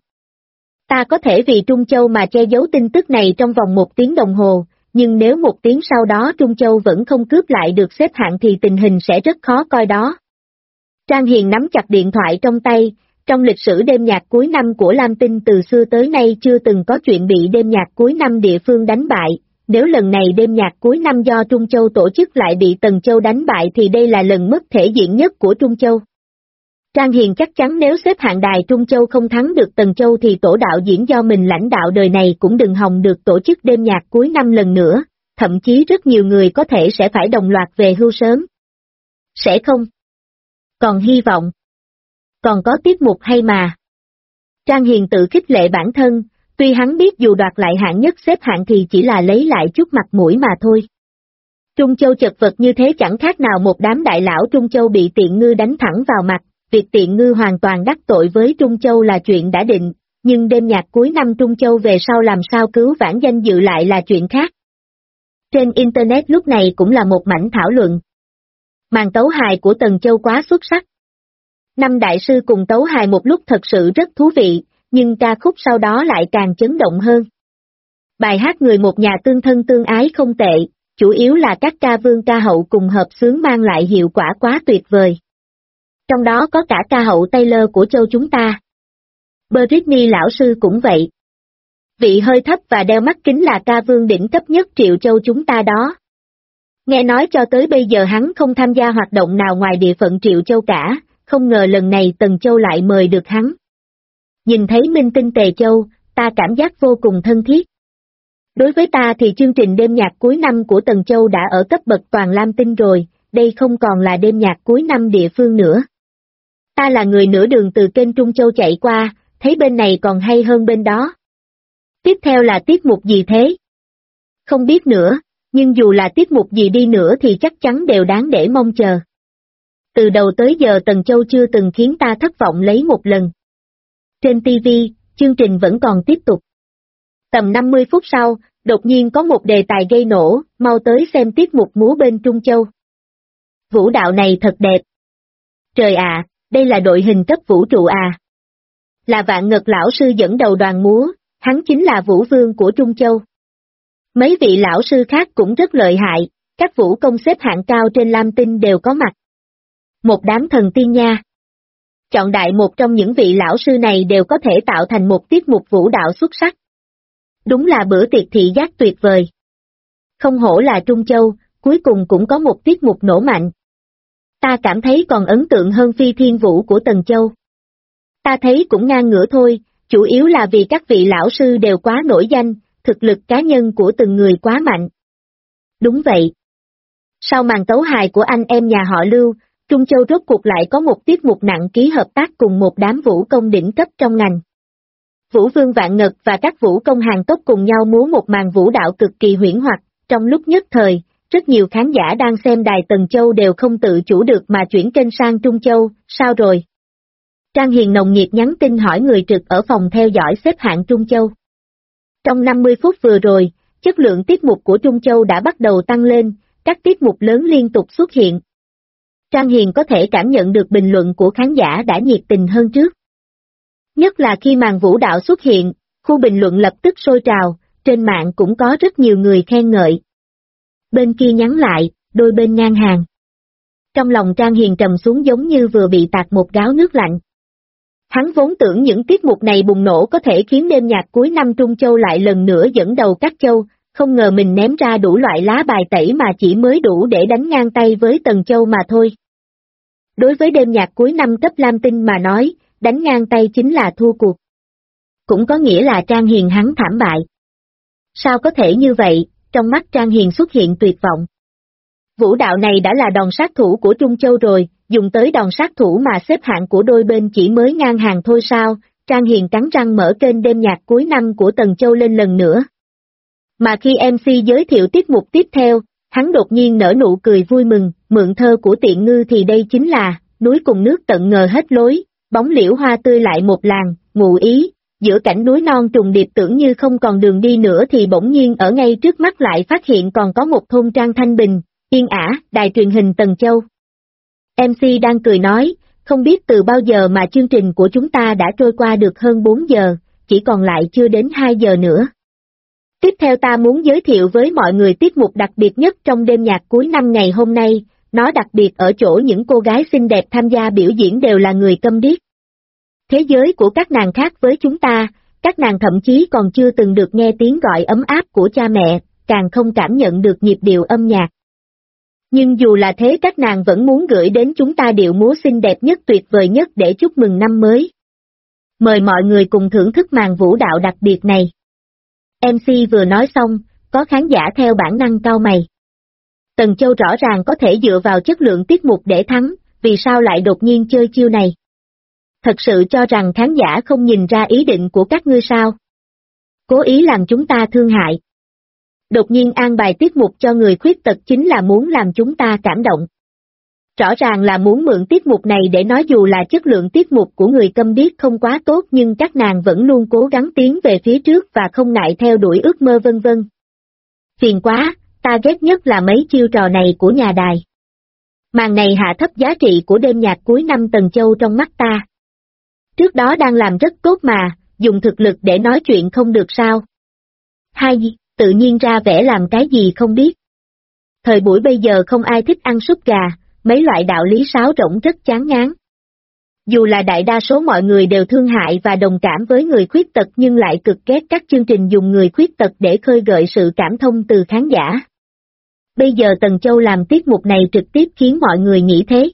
Ta có thể vì Trung Châu mà che giấu tin tức này trong vòng 1 tiếng đồng hồ, nhưng nếu 1 tiếng sau đó Trung Châu vẫn không cướp lại được xếp hạng thì tình hình sẽ rất khó coi đó. Trang Hiền nắm chặt điện thoại trong tay, trong lịch sử đêm nhạc cuối năm của Lam Tinh từ xưa tới nay chưa từng có chuyện bị đêm nhạc cuối năm địa phương đánh bại, nếu lần này đêm nhạc cuối năm do Trung Châu tổ chức lại bị Tần Châu đánh bại thì đây là lần mất thể diện nhất của Trung Châu. Trang Hiền chắc chắn nếu xếp hạng đài Trung Châu không thắng được Tần Châu thì tổ đạo diễn do mình lãnh đạo đời này cũng đừng hòng được tổ chức đêm nhạc cuối năm lần nữa, thậm chí rất nhiều người có thể sẽ phải đồng loạt về hưu sớm. Sẽ không? Còn hy vọng. Còn có tiết mục hay mà. Trang Hiền tự khích lệ bản thân, tuy hắn biết dù đoạt lại hạng nhất xếp hạng thì chỉ là lấy lại chút mặt mũi mà thôi. Trung Châu chật vật như thế chẳng khác nào một đám đại lão Trung Châu bị tiện ngư đánh thẳng vào mặt, việc tiện ngư hoàn toàn đắc tội với Trung Châu là chuyện đã định, nhưng đêm nhạc cuối năm Trung Châu về sau làm sao cứu vãn danh dự lại là chuyện khác. Trên Internet lúc này cũng là một mảnh thảo luận. Màn tấu hài của Tần Châu quá xuất sắc. 5 đại sư cùng tấu hài một lúc thật sự rất thú vị, nhưng ca khúc sau đó lại càng chấn động hơn. Bài hát Người một nhà tương thân tương ái không tệ, chủ yếu là các ca vương ca hậu cùng hợp xướng mang lại hiệu quả quá tuyệt vời. Trong đó có cả ca hậu Taylor của Châu chúng ta. Britney lão sư cũng vậy. Vị hơi thấp và đeo mắt kính là ca vương đỉnh cấp nhất Triệu Châu chúng ta đó. Nghe nói cho tới bây giờ hắn không tham gia hoạt động nào ngoài địa phận Triệu Châu cả, không ngờ lần này Tần Châu lại mời được hắn. Nhìn thấy minh tinh Tề Châu, ta cảm giác vô cùng thân thiết. Đối với ta thì chương trình đêm nhạc cuối năm của Tần Châu đã ở cấp bậc toàn Lam Tinh rồi, đây không còn là đêm nhạc cuối năm địa phương nữa. Ta là người nửa đường từ kênh Trung Châu chạy qua, thấy bên này còn hay hơn bên đó. Tiếp theo là tiết mục gì thế? Không biết nữa, nhưng dù là tiết mục gì đi nữa thì chắc chắn đều đáng để mong chờ. Từ đầu tới giờ Tần Châu chưa từng khiến ta thất vọng lấy một lần. Trên TV, chương trình vẫn còn tiếp tục. Tầm 50 phút sau, đột nhiên có một đề tài gây nổ, mau tới xem tiết mục múa bên Trung Châu. Vũ đạo này thật đẹp. Trời ạ, đây là đội hình cấp vũ trụ à. Là Vạn Ngật lão sư dẫn đầu đoàn múa, hắn chính là vũ vương của Trung Châu. Mấy vị lão sư khác cũng rất lợi hại, các vũ công xếp hạng cao trên Lam Tinh đều có mặt. Một đám thần tiên nha. Chọn đại một trong những vị lão sư này đều có thể tạo thành một tiết mục vũ đạo xuất sắc. Đúng là bữa tiệc thị giác tuyệt vời. Không hổ là Trung Châu, cuối cùng cũng có một tiết mục nổ mạnh. Ta cảm thấy còn ấn tượng hơn Phi Thiên Vũ của Tần Châu. Ta thấy cũng ngang ngửa thôi, chủ yếu là vì các vị lão sư đều quá nổi danh, thực lực cá nhân của từng người quá mạnh. Đúng vậy. Sau màn tấu hài của anh em nhà họ Lưu, Trung Châu rốt cuộc lại có một tiết mục nặng ký hợp tác cùng một đám vũ công đỉnh cấp trong ngành. Vũ Vương Vạn Ngật và các vũ công hàng tốc cùng nhau múa một màn vũ đạo cực kỳ huyễn hoặc, trong lúc nhất thời, rất nhiều khán giả đang xem đài Tần Châu đều không tự chủ được mà chuyển kênh sang Trung Châu, sao rồi? Trang Hiền nồng nhiệt nhắn tin hỏi người trực ở phòng theo dõi xếp hạng Trung Châu. Trong 50 phút vừa rồi, chất lượng tiết mục của Trung Châu đã bắt đầu tăng lên, các tiết mục lớn liên tục xuất hiện. Trang Hiền có thể cảm nhận được bình luận của khán giả đã nhiệt tình hơn trước. Nhất là khi màn vũ đạo xuất hiện, khu bình luận lập tức sôi trào, trên mạng cũng có rất nhiều người khen ngợi. Bên kia nhắn lại, đôi bên ngang hàng. Trong lòng Trang Hiền trầm xuống giống như vừa bị tạt một gáo nước lạnh. Hắn vốn tưởng những tiết mục này bùng nổ có thể khiến đêm nhạc cuối năm Trung Châu lại lần nữa dẫn đầu các châu, không ngờ mình ném ra đủ loại lá bài tẩy mà chỉ mới đủ để đánh ngang tay với Tần Châu mà thôi. Đối với đêm nhạc cuối năm cấp Lam Tinh mà nói, đánh ngang tay chính là thua cuộc. Cũng có nghĩa là Trang Hiền hắn thảm bại. Sao có thể như vậy, trong mắt Trang Hiền xuất hiện tuyệt vọng. Vũ đạo này đã là đòn sát thủ của Trung Châu rồi, dùng tới đòn sát thủ mà xếp hạng của đôi bên chỉ mới ngang hàng thôi sao, Trang Hiền cắn răng mở kênh đêm nhạc cuối năm của Tần Châu lên lần nữa. Mà khi MC giới thiệu tiết mục tiếp theo, hắn đột nhiên nở nụ cười vui mừng, mượn thơ của Tiện Ngư thì đây chính là, núi cùng nước tận ngờ hết lối, bóng liễu hoa tươi lại một làng, ngụ ý, giữa cảnh núi non trùng điệp tưởng như không còn đường đi nữa thì bỗng nhiên ở ngay trước mắt lại phát hiện còn có một thôn trang thanh bình, yên ả, đài truyền hình Tần Châu. MC đang cười nói, không biết từ bao giờ mà chương trình của chúng ta đã trôi qua được hơn 4 giờ, chỉ còn lại chưa đến 2 giờ nữa. Tiếp theo ta muốn giới thiệu với mọi người tiết mục đặc biệt nhất trong đêm nhạc cuối năm ngày hôm nay, nó đặc biệt ở chỗ những cô gái xinh đẹp tham gia biểu diễn đều là người câm điếc. Thế giới của các nàng khác với chúng ta, các nàng thậm chí còn chưa từng được nghe tiếng gọi ấm áp của cha mẹ, càng không cảm nhận được nhịp điệu âm nhạc. Nhưng dù là thế các nàng vẫn muốn gửi đến chúng ta điệu múa xinh đẹp nhất tuyệt vời nhất để chúc mừng năm mới. Mời mọi người cùng thưởng thức màn vũ đạo đặc biệt này. MC vừa nói xong, có khán giả theo bản năng cau mày. Tần Châu rõ ràng có thể dựa vào chất lượng tiết mục để thắng, vì sao lại đột nhiên chơi chiêu này? Thật sự cho rằng khán giả không nhìn ra ý định của các ngươi sao? Cố ý làm chúng ta thương hại. Đột nhiên an bài tiết mục cho người khuyết tật chính là muốn làm chúng ta cảm động. Rõ ràng là muốn mượn tiết mục này để nói dù là chất lượng tiết mục của người câm điếc không quá tốt nhưng các nàng vẫn luôn cố gắng tiến về phía trước và không ngại theo đuổi ước mơ vân vân. Phiền quá, ta ghét nhất là mấy chiêu trò này của nhà đài. Màn này hạ thấp giá trị của đêm nhạc cuối năm Tần Châu trong mắt ta. Trước đó đang làm rất tốt mà, dùng thực lực để nói chuyện không được sao. Hai, tự nhiên ra vẻ làm cái gì không biết. Thời buổi bây giờ không ai thích ăn súp gà, mấy loại đạo lý sáo rỗng rất chán ngán. Dù là đại đa số mọi người đều thương hại và đồng cảm với người khuyết tật nhưng lại cực ghét các chương trình dùng người khuyết tật để khơi gợi sự cảm thông từ khán giả. Bây giờ Tần Châu làm tiết mục này trực tiếp khiến mọi người nghĩ thế.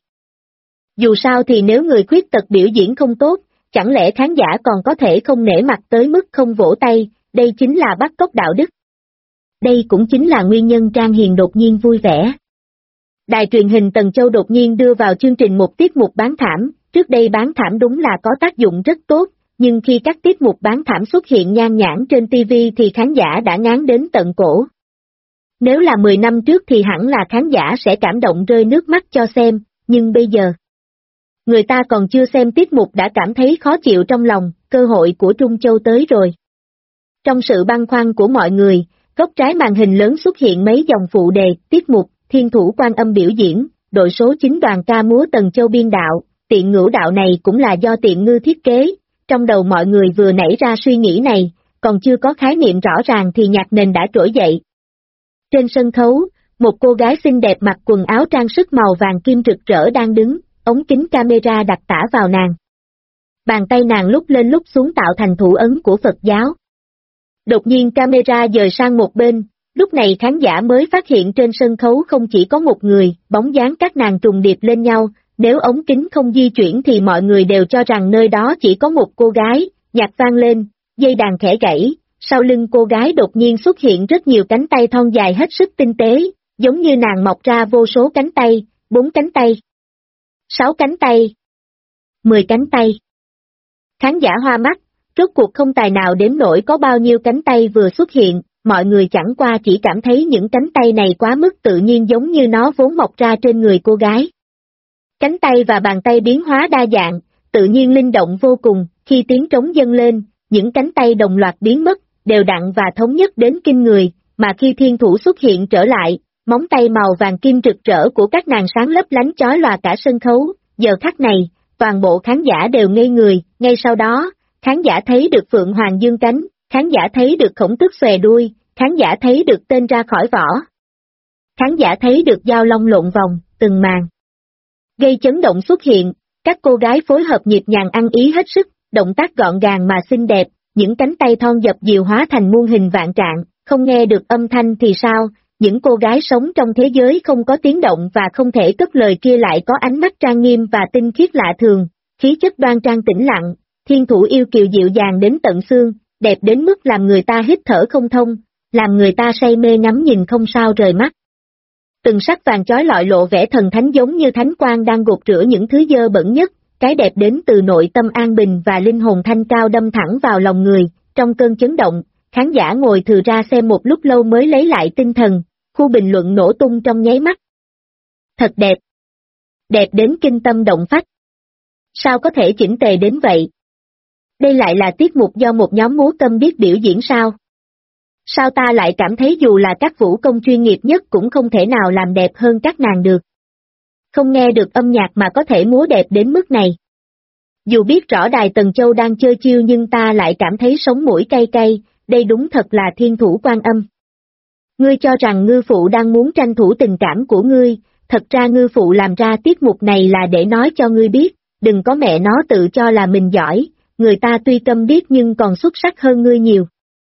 Dù sao thì nếu người khuyết tật biểu diễn không tốt, chẳng lẽ khán giả còn có thể không nể mặt tới mức không vỗ tay, đây chính là bắt cóc đạo đức. Đây cũng chính là nguyên nhân Trang Hiền đột nhiên vui vẻ. Đài truyền hình Tần Châu đột nhiên đưa vào chương trình một tiết mục bán thảm, trước đây bán thảm đúng là có tác dụng rất tốt, nhưng khi các tiết mục bán thảm xuất hiện nhan nhản trên TV thì khán giả đã ngán đến tận cổ. Nếu là 10 năm trước thì hẳn là khán giả sẽ cảm động rơi nước mắt cho xem, nhưng bây giờ, người ta còn chưa xem tiết mục đã cảm thấy khó chịu trong lòng, cơ hội của Trung Châu tới rồi. Trong sự băn khoăn của mọi người, góc trái màn hình lớn xuất hiện mấy dòng phụ đề, tiết mục, Thiên Thủ Quan Âm biểu diễn, đội số 9 đoàn ca múa Tần Châu biên đạo, Tiện Ngữ đạo này cũng là do Tiện Ngư thiết kế. Trong đầu mọi người vừa nảy ra suy nghĩ này, còn chưa có khái niệm rõ ràng thì nhạc nền đã trỗi dậy. Trên sân khấu, một cô gái xinh đẹp mặc quần áo trang sức màu vàng kim rực rỡ đang đứng, ống kính camera đặt tả vào nàng. Bàn tay nàng lúc lên lúc xuống tạo thành thủ ấn của Phật giáo. Đột nhiên camera dời sang một bên, lúc này khán giả mới phát hiện trên sân khấu không chỉ có một người, bóng dáng các nàng trùng điệp lên nhau, nếu ống kính không di chuyển thì mọi người đều cho rằng nơi đó chỉ có một cô gái, nhạc vang lên, dây đàn khẽ gãy, sau lưng cô gái đột nhiên xuất hiện rất nhiều cánh tay thon dài hết sức tinh tế, giống như nàng mọc ra vô số cánh tay, 4 cánh tay, 6 cánh tay, 10 cánh tay. Khán giả hoa mắt, rốt cuộc không tài nào đếm nổi có bao nhiêu cánh tay vừa xuất hiện, mọi người chẳng qua chỉ cảm thấy những cánh tay này quá mức tự nhiên giống như nó vốn mọc ra trên người cô gái. Cánh tay và bàn tay biến hóa đa dạng, tự nhiên linh động vô cùng, khi tiếng trống dâng lên, những cánh tay đồng loạt biến mất, đều đặn và thống nhất đến kinh người, mà khi thiên thủ xuất hiện trở lại, móng tay màu vàng kim rực rỡ của các nàng sáng lấp lánh chói lòa cả sân khấu, giờ khắc này, toàn bộ khán giả đều ngây người, ngay sau đó, khán giả thấy được Phượng Hoàng dương cánh, khán giả thấy được Khổng Tước xòe đuôi, khán giả thấy được tên ra khỏi vỏ. Khán giả thấy được dao long lộn vòng, từng màn gây chấn động xuất hiện, các cô gái phối hợp nhịp nhàng ăn ý hết sức, động tác gọn gàng mà xinh đẹp, những cánh tay thon dập dìu hóa thành muôn hình vạn trạng, không nghe được âm thanh thì sao, những cô gái sống trong thế giới không có tiếng động và không thể cất lời kia lại có ánh mắt trang nghiêm và tinh khiết lạ thường, khí chất đoan trang tĩnh lặng, thiên thủ yêu kiều dịu dàng đến tận xương, đẹp đến mức làm người ta hít thở không thông, làm người ta say mê ngắm nhìn không sao rời mắt. Từng sắc vàng chói lọi lộ vẻ thần thánh giống như thánh quang đang gột rửa những thứ dơ bẩn nhất, cái đẹp đến từ nội tâm an bình và linh hồn thanh cao đâm thẳng vào lòng người, trong cơn chấn động, khán giả ngồi thừ ra xem một lúc lâu mới lấy lại tinh thần, khu bình luận nổ tung trong nháy mắt. Thật đẹp! Đẹp đến kinh tâm động phách! Sao có thể chỉnh tề đến vậy? Đây lại là tiết mục do một nhóm múa câm biết biểu diễn sao? Sao ta lại cảm thấy dù là các vũ công chuyên nghiệp nhất cũng không thể nào làm đẹp hơn các nàng được? Không nghe được âm nhạc mà có thể múa đẹp đến mức này. Dù biết rõ đài Tần Châu đang chơi chiêu nhưng ta lại cảm thấy sống mũi cay cay, đây đúng thật là Thiên Thủ Quan Âm. Ngươi cho rằng ngư phụ đang muốn tranh thủ tình cảm của ngươi, thật ra ngư phụ làm ra tiết mục này là để nói cho ngươi biết, đừng có mẹ nó tự cho là mình giỏi, người ta tuy câm điếc nhưng còn xuất sắc hơn ngươi nhiều.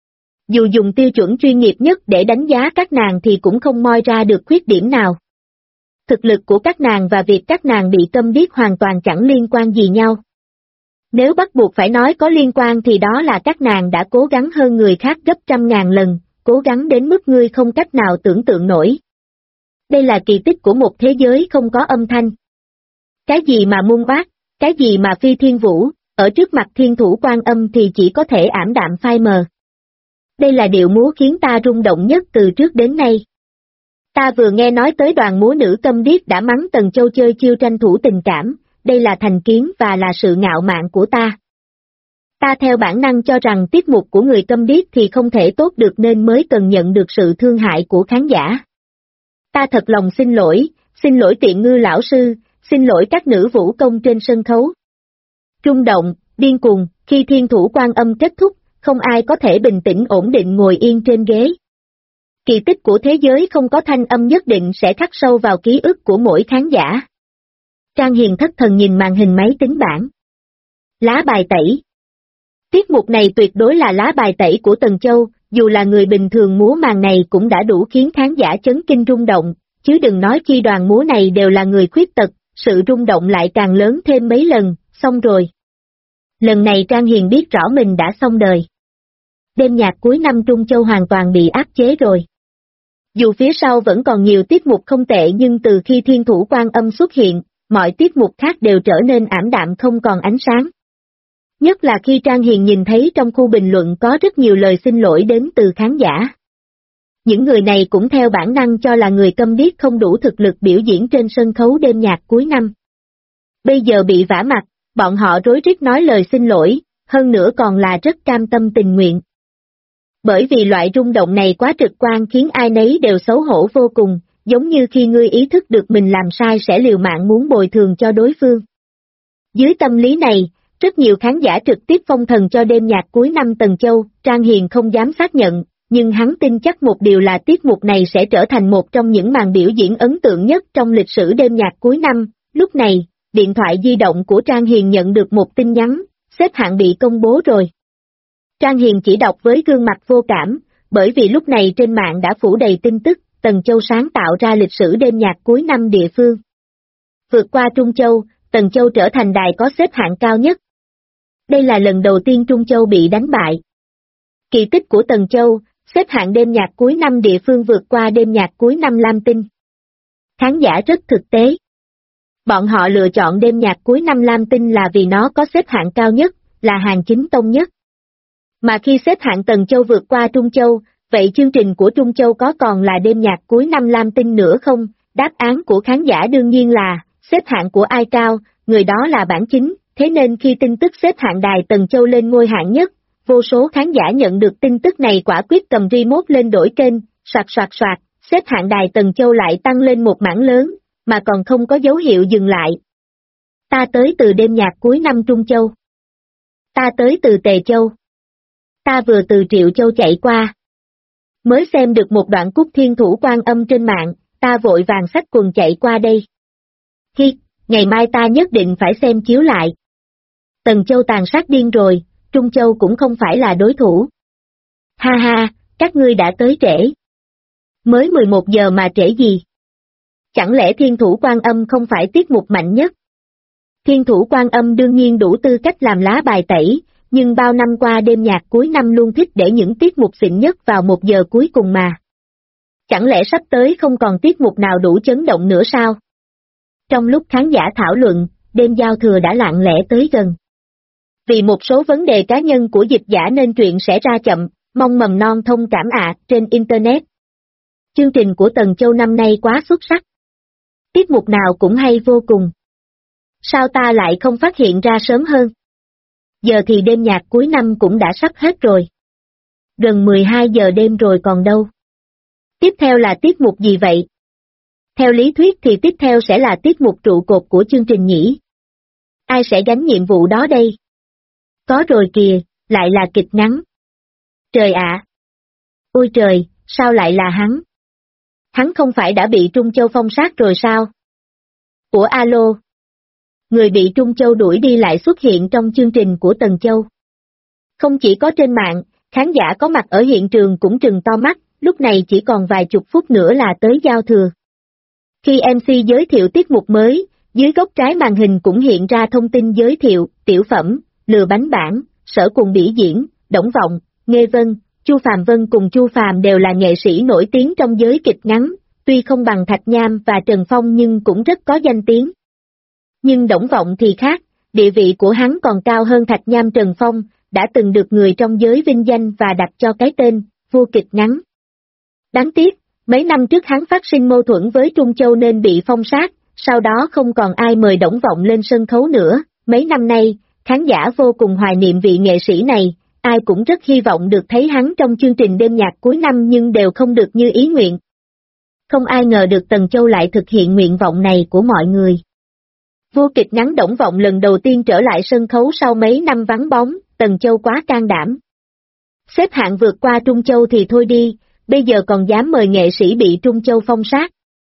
Dù dùng tiêu chuẩn chuyên nghiệp nhất để đánh giá các nàng thì cũng không moi ra được khuyết điểm nào. Thực lực của các nàng và việc các nàng bị câm điếc hoàn toàn chẳng liên quan gì nhau. Nếu bắt buộc phải nói có liên quan thì đó là các nàng đã cố gắng hơn người khác gấp 100.000 lần, cố gắng đến mức ngươi không cách nào tưởng tượng nổi. Đây là kỳ tích của một thế giới không có âm thanh. Cái gì mà muôn bát, cái gì mà phi thiên vũ, ở trước mặt Thiên Thủ Quan Âm thì chỉ có thể ảm đạm phai mờ. Đây là điệu múa khiến ta rung động nhất từ trước đến nay. Ta vừa nghe nói tới đoàn múa nữ câm điếc đã mắng Tần Châu chơi chiêu tranh thủ tình cảm, đây là thành kiến và là sự ngạo mạn của ta. Ta theo bản năng cho rằng tiết mục của người câm điếc thì không thể tốt được nên mới cần nhận được sự thương hại của khán giả. Ta thật lòng xin lỗi Tiện Ngư lão sư, xin lỗi các nữ vũ công trên sân khấu. Rung động, điên cuồng, khi Thiên Thủ Quan Âm kết thúc, không ai có thể bình tĩnh ổn định ngồi yên trên ghế. Kỳ tích của thế giới không có thanh âm nhất định sẽ khắc sâu vào ký ức của mỗi khán giả. Trang Hiền thất thần nhìn màn hình máy tính bảng. Lá bài tẩy. Tiết mục này tuyệt đối là lá bài tẩy của Tần Châu, dù là người bình thường múa màn này cũng đã đủ khiến khán giả chấn kinh rung động, chứ đừng nói khi đoàn múa này đều là người khuyết tật, sự rung động lại càng lớn thêm mấy lần, xong rồi. Lần này Trang Hiền biết rõ mình đã xong đời. Đêm nhạc cuối năm Trung Châu hoàn toàn bị áp chế rồi. Dù phía sau vẫn còn nhiều tiết mục không tệ nhưng từ khi Thiên Thủ Quan Âm xuất hiện, mọi tiết mục khác đều trở nên ảm đạm không còn ánh sáng. Nhất là khi Trang Hiền nhìn thấy trong khu bình luận có rất nhiều lời xin lỗi đến từ khán giả. Những người này cũng theo bản năng cho là người câm điếc không đủ thực lực biểu diễn trên sân khấu đêm nhạc cuối năm. Bây giờ bị vả mặt, bọn họ rối rít nói lời xin lỗi, hơn nữa còn là rất cam tâm tình nguyện. Bởi vì loại rung động này quá trực quan khiến ai nấy đều xấu hổ vô cùng, giống như khi ngươi ý thức được mình làm sai sẽ liều mạng muốn bồi thường cho đối phương. Dưới tâm lý này, rất nhiều khán giả trực tiếp phong thần cho đêm nhạc cuối năm Tần Châu, Trang Hiền không dám xác nhận, nhưng hắn tin chắc một điều là tiết mục này sẽ trở thành một trong những màn biểu diễn ấn tượng nhất trong lịch sử đêm nhạc cuối năm. Lúc này, điện thoại di động của Trang Hiền nhận được một tin nhắn, xếp hạng bị công bố rồi. Trang Hiền chỉ đọc với gương mặt vô cảm, bởi vì lúc này trên mạng đã phủ đầy tin tức, Tần Châu sáng tạo ra lịch sử đêm nhạc cuối năm địa phương. Vượt qua Trung Châu, Tần Châu trở thành đài có xếp hạng cao nhất. Đây là lần đầu tiên Trung Châu bị đánh bại. Kỳ tích của Tần Châu, xếp hạng đêm nhạc cuối năm địa phương vượt qua đêm nhạc cuối năm Lam Tinh. Khán giả rất thực tế. Bọn họ lựa chọn đêm nhạc cuối năm Lam Tinh là vì nó có xếp hạng cao nhất, là hàng chính tông nhất. Mà khi xếp hạng Tần Châu vượt qua Trung Châu, vậy chương trình của Trung Châu có còn là đêm nhạc cuối năm Lam Tinh nữa không? Đáp án của khán giả đương nhiên là, xếp hạng của ai cao, người đó là bản chính, thế nên khi tin tức xếp hạng đài Tần Châu lên ngôi hạng nhất, vô số khán giả nhận được tin tức này quả quyết cầm remote lên đổi kênh, soạt soạt soạt, xếp hạng đài Tần Châu lại tăng lên một mảng lớn, mà còn không có dấu hiệu dừng lại. Ta tới từ đêm nhạc cuối năm Trung Châu. Ta tới từ Tề Châu. Ta vừa từ Triệu Châu chạy qua. Mới xem được một đoạn Cúc Thiên Thủ Quan Âm trên mạng, ta vội vàng xách quần chạy qua đây. Hi, ngày mai ta nhất định phải xem chiếu lại. Tần Châu tàn sát điên rồi, Trung Châu cũng không phải là đối thủ. Ha ha, các ngươi đã tới trễ. Mới 11 giờ mà trễ gì? Chẳng lẽ Thiên Thủ Quan Âm không phải tiết mục mạnh nhất? Thiên Thủ Quan Âm đương nhiên đủ tư cách làm lá bài tẩy, nhưng bao năm qua đêm nhạc cuối năm luôn thích để những tiết mục xịn nhất vào 1 giờ cuối cùng mà. Chẳng lẽ sắp tới không còn tiết mục nào đủ chấn động nữa sao? Trong lúc khán giả thảo luận, đêm giao thừa đã lặng lẽ tới gần. Vì một số vấn đề cá nhân của dịch giả nên truyện sẽ ra chậm, mong mầm non thông cảm trên Internet. Chương trình của Tần Châu năm nay quá xuất sắc. Tiết mục nào cũng hay vô cùng. Sao ta lại không phát hiện ra sớm hơn? Giờ thì đêm nhạc cuối năm cũng đã sắp hết rồi. Gần 12 giờ đêm rồi còn đâu. Tiếp theo là tiết mục gì vậy? Theo lý thuyết thì tiếp theo sẽ là tiết mục trụ cột của chương trình nhỉ? Ai sẽ gánh nhiệm vụ đó đây? Có rồi kìa, lại là kịch ngắn. Trời ạ! Ôi trời, sao lại là hắn? Hắn không phải đã bị Trung Châu phong sát rồi sao? Ủa alo? Người bị Trung Châu đuổi đi lại xuất hiện trong chương trình của Tần Châu. Không chỉ có trên mạng, khán giả có mặt ở hiện trường cũng trừng to mắt, lúc này chỉ còn vài chục phút nữa là tới giao thừa. Khi MC giới thiệu tiết mục mới, dưới góc trái màn hình cũng hiện ra thông tin giới thiệu, tiểu phẩm, lừa bánh bản, Sở Cùng biểu diễn, Đổng Vọng, Nghê Vân, Chu Phàm Vân cùng Chu Phàm đều là nghệ sĩ nổi tiếng trong giới kịch ngắn, tuy không bằng Thạch Nham và Trần Phong nhưng cũng rất có danh tiếng. Nhưng Đổng Vọng thì khác, địa vị của hắn còn cao hơn Thạch Nham Trần Phong, đã từng được người trong giới vinh danh và đặt cho cái tên, vua kịch ngắn. Đáng tiếc, mấy năm trước hắn phát sinh mâu thuẫn với Trung Châu nên bị phong sát, sau đó không còn ai mời Đổng Vọng lên sân khấu nữa, mấy năm nay, khán giả vô cùng hoài niệm vị nghệ sĩ này, ai cũng rất hy vọng được thấy hắn trong chương trình đêm nhạc cuối năm nhưng đều không được như ý nguyện. Không ai ngờ được Tần Châu lại thực hiện nguyện vọng này của mọi người. Vua kịch ngắn Đổng Vọng lần đầu tiên trở lại sân khấu sau mấy năm vắng bóng, Tần Châu quá can đảm. Xếp hạng vượt qua Trung Châu thì thôi đi, bây giờ còn dám mời nghệ sĩ bị Trung Châu phong sát.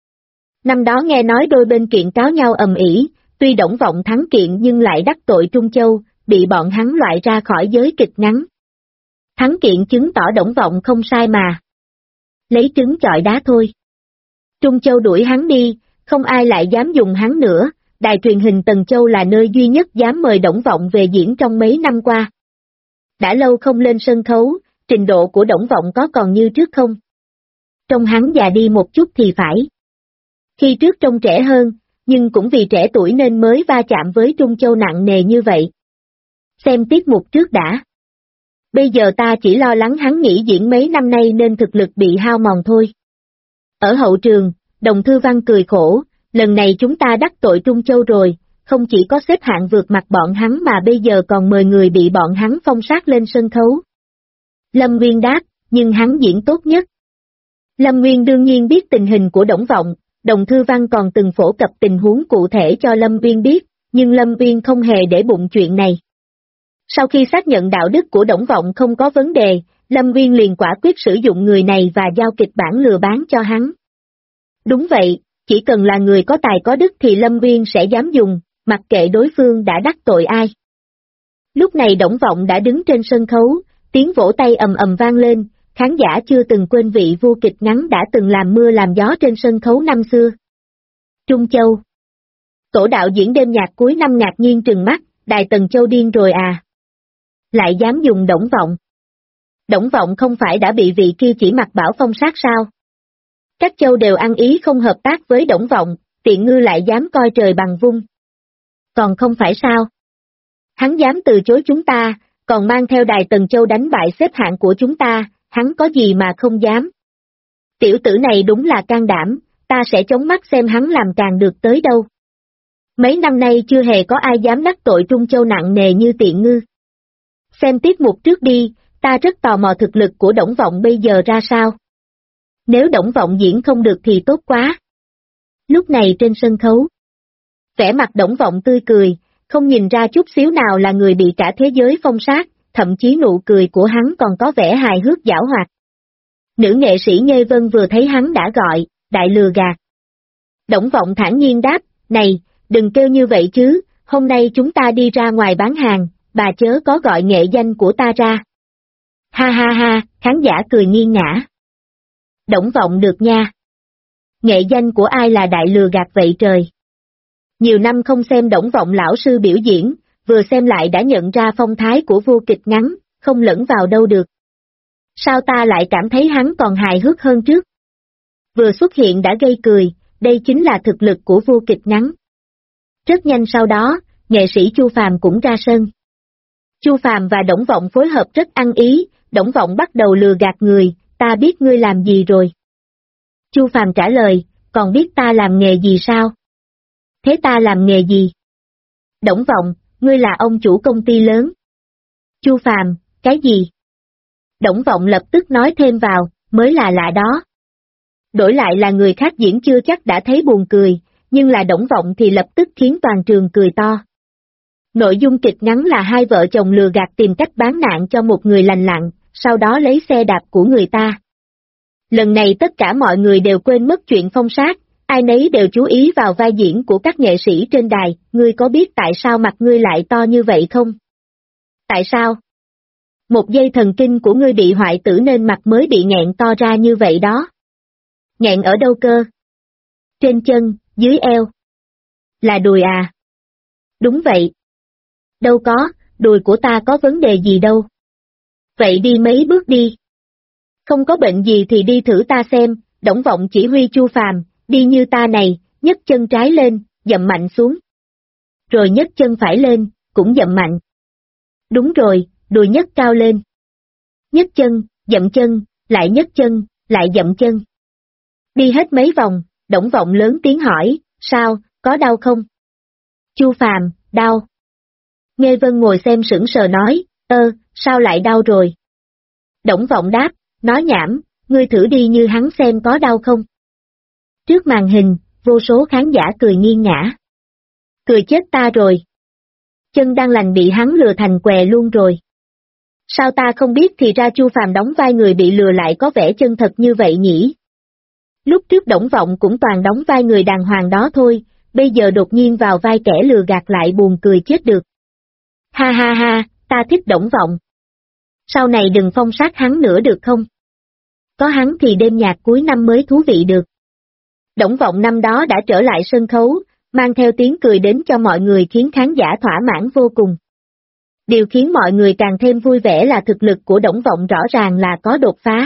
Năm đó nghe nói đôi bên kiện cáo nhau ầm ĩ, tuy Đổng Vọng thắng kiện nhưng lại đắc tội Trung Châu, bị bọn hắn loại ra khỏi giới kịch ngắn. Thắng kiện chứng tỏ Đổng Vọng không sai mà. Lấy trứng chọi đá thôi. Trung Châu đuổi hắn đi, không ai lại dám dùng hắn nữa, đài truyền hình Tần Châu là nơi duy nhất dám mời Đổng Vọng về diễn trong mấy năm qua. Đã lâu không lên sân khấu, trình độ của Đổng Vọng có còn như trước không? Trông hắn già đi một chút thì phải. Khi trước trông trẻ hơn, nhưng cũng vì trẻ tuổi nên mới va chạm với Trung Châu nặng nề như vậy. Xem tiết mục trước đã. Bây giờ ta chỉ lo lắng hắn nghỉ diễn mấy năm nay nên thực lực bị hao mòn thôi. Ở hậu trường, Đồng Thư Văn cười khổ, lần này chúng ta đắc tội Trung Châu rồi, không chỉ có xếp hạng vượt mặt bọn hắn mà bây giờ còn mời người bị bọn hắn phong sát lên sân khấu. Lâm Nguyên đáp, nhưng hắn diễn tốt nhất. Lâm Nguyên đương nhiên biết tình hình của Đổng Vọng, Đồng Thư Văn còn từng phổ cập tình huống cụ thể cho Lâm Nguyên biết, nhưng Lâm Nguyên không hề để bụng chuyện này. Sau khi xác nhận đạo đức của Đổng Vọng không có vấn đề, Lâm Nguyên liền quả quyết sử dụng người này và giao kịch bản lừa bán cho hắn. Đúng vậy, chỉ cần là người có tài có đức thì Lâm Nguyên sẽ dám dùng, mặc kệ đối phương đã đắc tội ai. Lúc này Đổng Vọng đã đứng trên sân khấu, tiếng vỗ tay ầm ầm vang lên, khán giả chưa từng quên vị vua kịch ngắn đã từng làm mưa làm gió trên sân khấu năm xưa. Trung Châu. Tổ đạo diễn đêm nhạc cuối năm ngạc nhiên trừng mắt, Đài Tần Châu điên rồi à? Lại dám dùng Đổng Vọng. Đổng Vọng không phải đã bị vị kia chỉ mặc bảo phong sát sao? Các châu đều ăn ý không hợp tác với Đổng Vọng, tiện ngư lại dám coi trời bằng vung. Còn không phải sao? Hắn dám từ chối chúng ta, còn mang theo Đài Tần Châu đánh bại xếp hạng của chúng ta, hắn có gì mà không dám. Tiểu tử này đúng là can đảm, ta sẽ chống mắt xem hắn làm càng được tới đâu. Mấy năm nay chưa hề có ai dám đắc tội Trung Châu nặng nề như tiện ngư. Xem tiết mục trước đi, ta rất tò mò thực lực của Đổng Vọng bây giờ ra sao. Nếu Đổng Vọng diễn không được thì tốt quá. Lúc này trên sân khấu, vẻ mặt Đổng Vọng tươi cười, không nhìn ra chút xíu nào là người bị cả thế giới phong sát, thậm chí nụ cười của hắn còn có vẻ hài hước giảo hoạt. Nữ nghệ sĩ Nghê Vân vừa thấy hắn đã gọi, đại lừa gạt. Đổng Vọng thản nhiên đáp, này, đừng kêu như vậy chứ, hôm nay chúng ta đi ra ngoài bán hàng, bà chớ có gọi nghệ danh của ta ra. Ha ha ha, khán giả cười nghiêng ngã. Đổng Vọng được nha. Nghệ danh của ai là đại lừa gạt vậy trời? Nhiều năm không xem Đổng Vọng lão sư biểu diễn, vừa xem lại đã nhận ra phong thái của vua kịch ngắn, không lẫn vào đâu được. Sao ta lại cảm thấy hắn còn hài hước hơn trước? Vừa xuất hiện đã gây cười, đây chính là thực lực của vua kịch ngắn. Rất nhanh sau đó, nghệ sĩ Chu Phàm cũng ra sân. Chu Phàm và Đổng Vọng phối hợp rất ăn ý, Đổng Vọng bắt đầu lừa gạt người, ta biết ngươi làm gì rồi. Chu Phàm trả lời, còn biết ta làm nghề gì sao? Thế ta làm nghề gì? Đổng Vọng, ngươi là ông chủ công ty lớn. Chu Phàm, cái gì? Đổng Vọng lập tức nói thêm vào, mới là lạ đó. Đổi lại là người khác diễn chưa chắc đã thấy buồn cười, nhưng là Đổng Vọng thì lập tức khiến toàn trường cười to. Nội dung kịch ngắn là hai vợ chồng lừa gạt tìm cách bán nạn cho một người lành lặn, sau đó lấy xe đạp của người ta. Lần này tất cả mọi người đều quên mất chuyện phong sát, ai nấy đều chú ý vào vai diễn của các nghệ sĩ trên đài, ngươi có biết tại sao mặt ngươi lại to như vậy không? Tại sao? Một dây thần kinh của ngươi bị hoại tử nên mặt mới bị nghẹn to ra như vậy đó. Nghẹn ở đâu cơ? Trên chân, dưới eo. Là đùi à? Đúng vậy. Đâu có, đùi của ta có vấn đề gì đâu. Vậy đi mấy bước đi. Không có bệnh gì thì đi thử ta xem, Đổng Vọng chỉ huy Chu Phàm, đi như ta này, nhấc chân trái lên, dậm mạnh xuống. Rồi nhấc chân phải lên, cũng dậm mạnh. Đúng rồi, đùi nhấc cao lên. Nhấc chân, lại nhấc chân, lại dậm chân. Đi hết mấy vòng, Đổng Vọng lớn tiếng hỏi, sao, có đau không? Chu Phàm, đau. Nghê Vân ngồi xem sững sờ nói, sao lại đau rồi? Đổng Vọng đáp, nói nhảm, ngươi thử đi như hắn xem có đau không? Trước màn hình, vô số khán giả cười nghiêng ngã. Cười chết ta rồi. Chân đang lành bị hắn lừa thành què luôn rồi. Sao ta không biết thì ra Chu Phàm đóng vai người bị lừa lại có vẻ chân thật như vậy nhỉ? Lúc trước Đổng Vọng cũng toàn đóng vai người đàng hoàng đó thôi, bây giờ đột nhiên vào vai kẻ lừa gạt lại buồn cười chết được. Ha ha ha, ta thích Đổng Vọng. Sau này đừng phong sát hắn nữa được không? Có hắn thì đêm nhạc cuối năm mới thú vị được. Đổng Vọng năm đó đã trở lại sân khấu, mang theo tiếng cười đến cho mọi người khiến khán giả thỏa mãn vô cùng. Điều khiến mọi người càng thêm vui vẻ là thực lực của Đổng Vọng rõ ràng là có đột phá.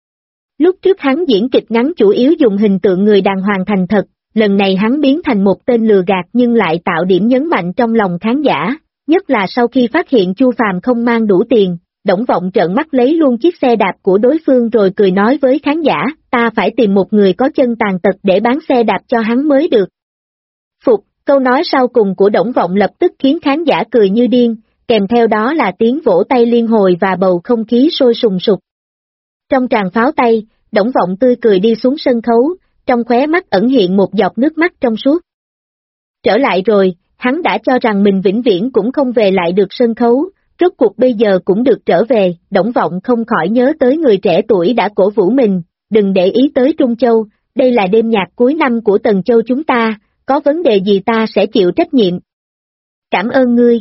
Lúc trước hắn diễn kịch ngắn chủ yếu dùng hình tượng người đàng hoàng thành thật, lần này hắn biến thành một tên lừa gạt nhưng lại tạo điểm nhấn mạnh trong lòng khán giả, nhất là sau khi phát hiện Chu Phàm không mang đủ tiền, Đổng Vọng trợn mắt lấy luôn chiếc xe đạp của đối phương rồi cười nói với khán giả, ta phải tìm một người có chân tàn tật để bán xe đạp cho hắn mới được. Phục, câu nói sau cùng của Đổng Vọng lập tức khiến khán giả cười như điên, kèm theo đó là tiếng vỗ tay liên hồi và bầu không khí sôi sùng sục. Trong tràng pháo tay, Đổng Vọng tươi cười đi xuống sân khấu, trong khóe mắt ẩn hiện một giọt nước mắt trong suốt. Trở lại rồi, hắn đã cho rằng mình vĩnh viễn cũng không về lại được sân khấu, rốt cuộc bây giờ cũng được trở về. Đổng Vọng không khỏi nhớ tới người trẻ tuổi đã cổ vũ mình, đừng để ý tới Trung Châu, đây là đêm nhạc cuối năm của Tần Châu chúng ta, có vấn đề gì ta sẽ chịu trách nhiệm. Cảm ơn ngươi.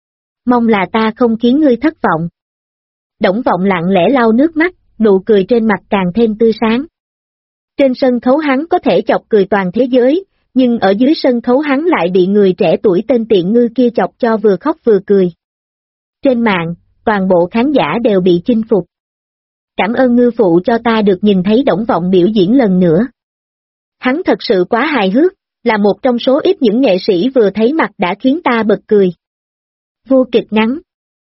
Mong là ta không khiến ngươi thất vọng. Đổng Vọng lặng lẽ lau nước mắt, nụ cười trên mặt càng thêm tươi sáng. Trên sân khấu hắn có thể chọc cười toàn thế giới, nhưng ở dưới sân khấu hắn lại bị người trẻ tuổi tên Tiện Ngư kia chọc cho vừa khóc vừa cười. Trên mạng, toàn bộ khán giả đều bị chinh phục. Cảm ơn Ngư phụ cho ta được nhìn thấy Đổng Vọng biểu diễn lần nữa. Hắn thật sự quá hài hước, là một trong số ít những nghệ sĩ vừa thấy mặt đã khiến ta bật cười. Vô kịch ngắn.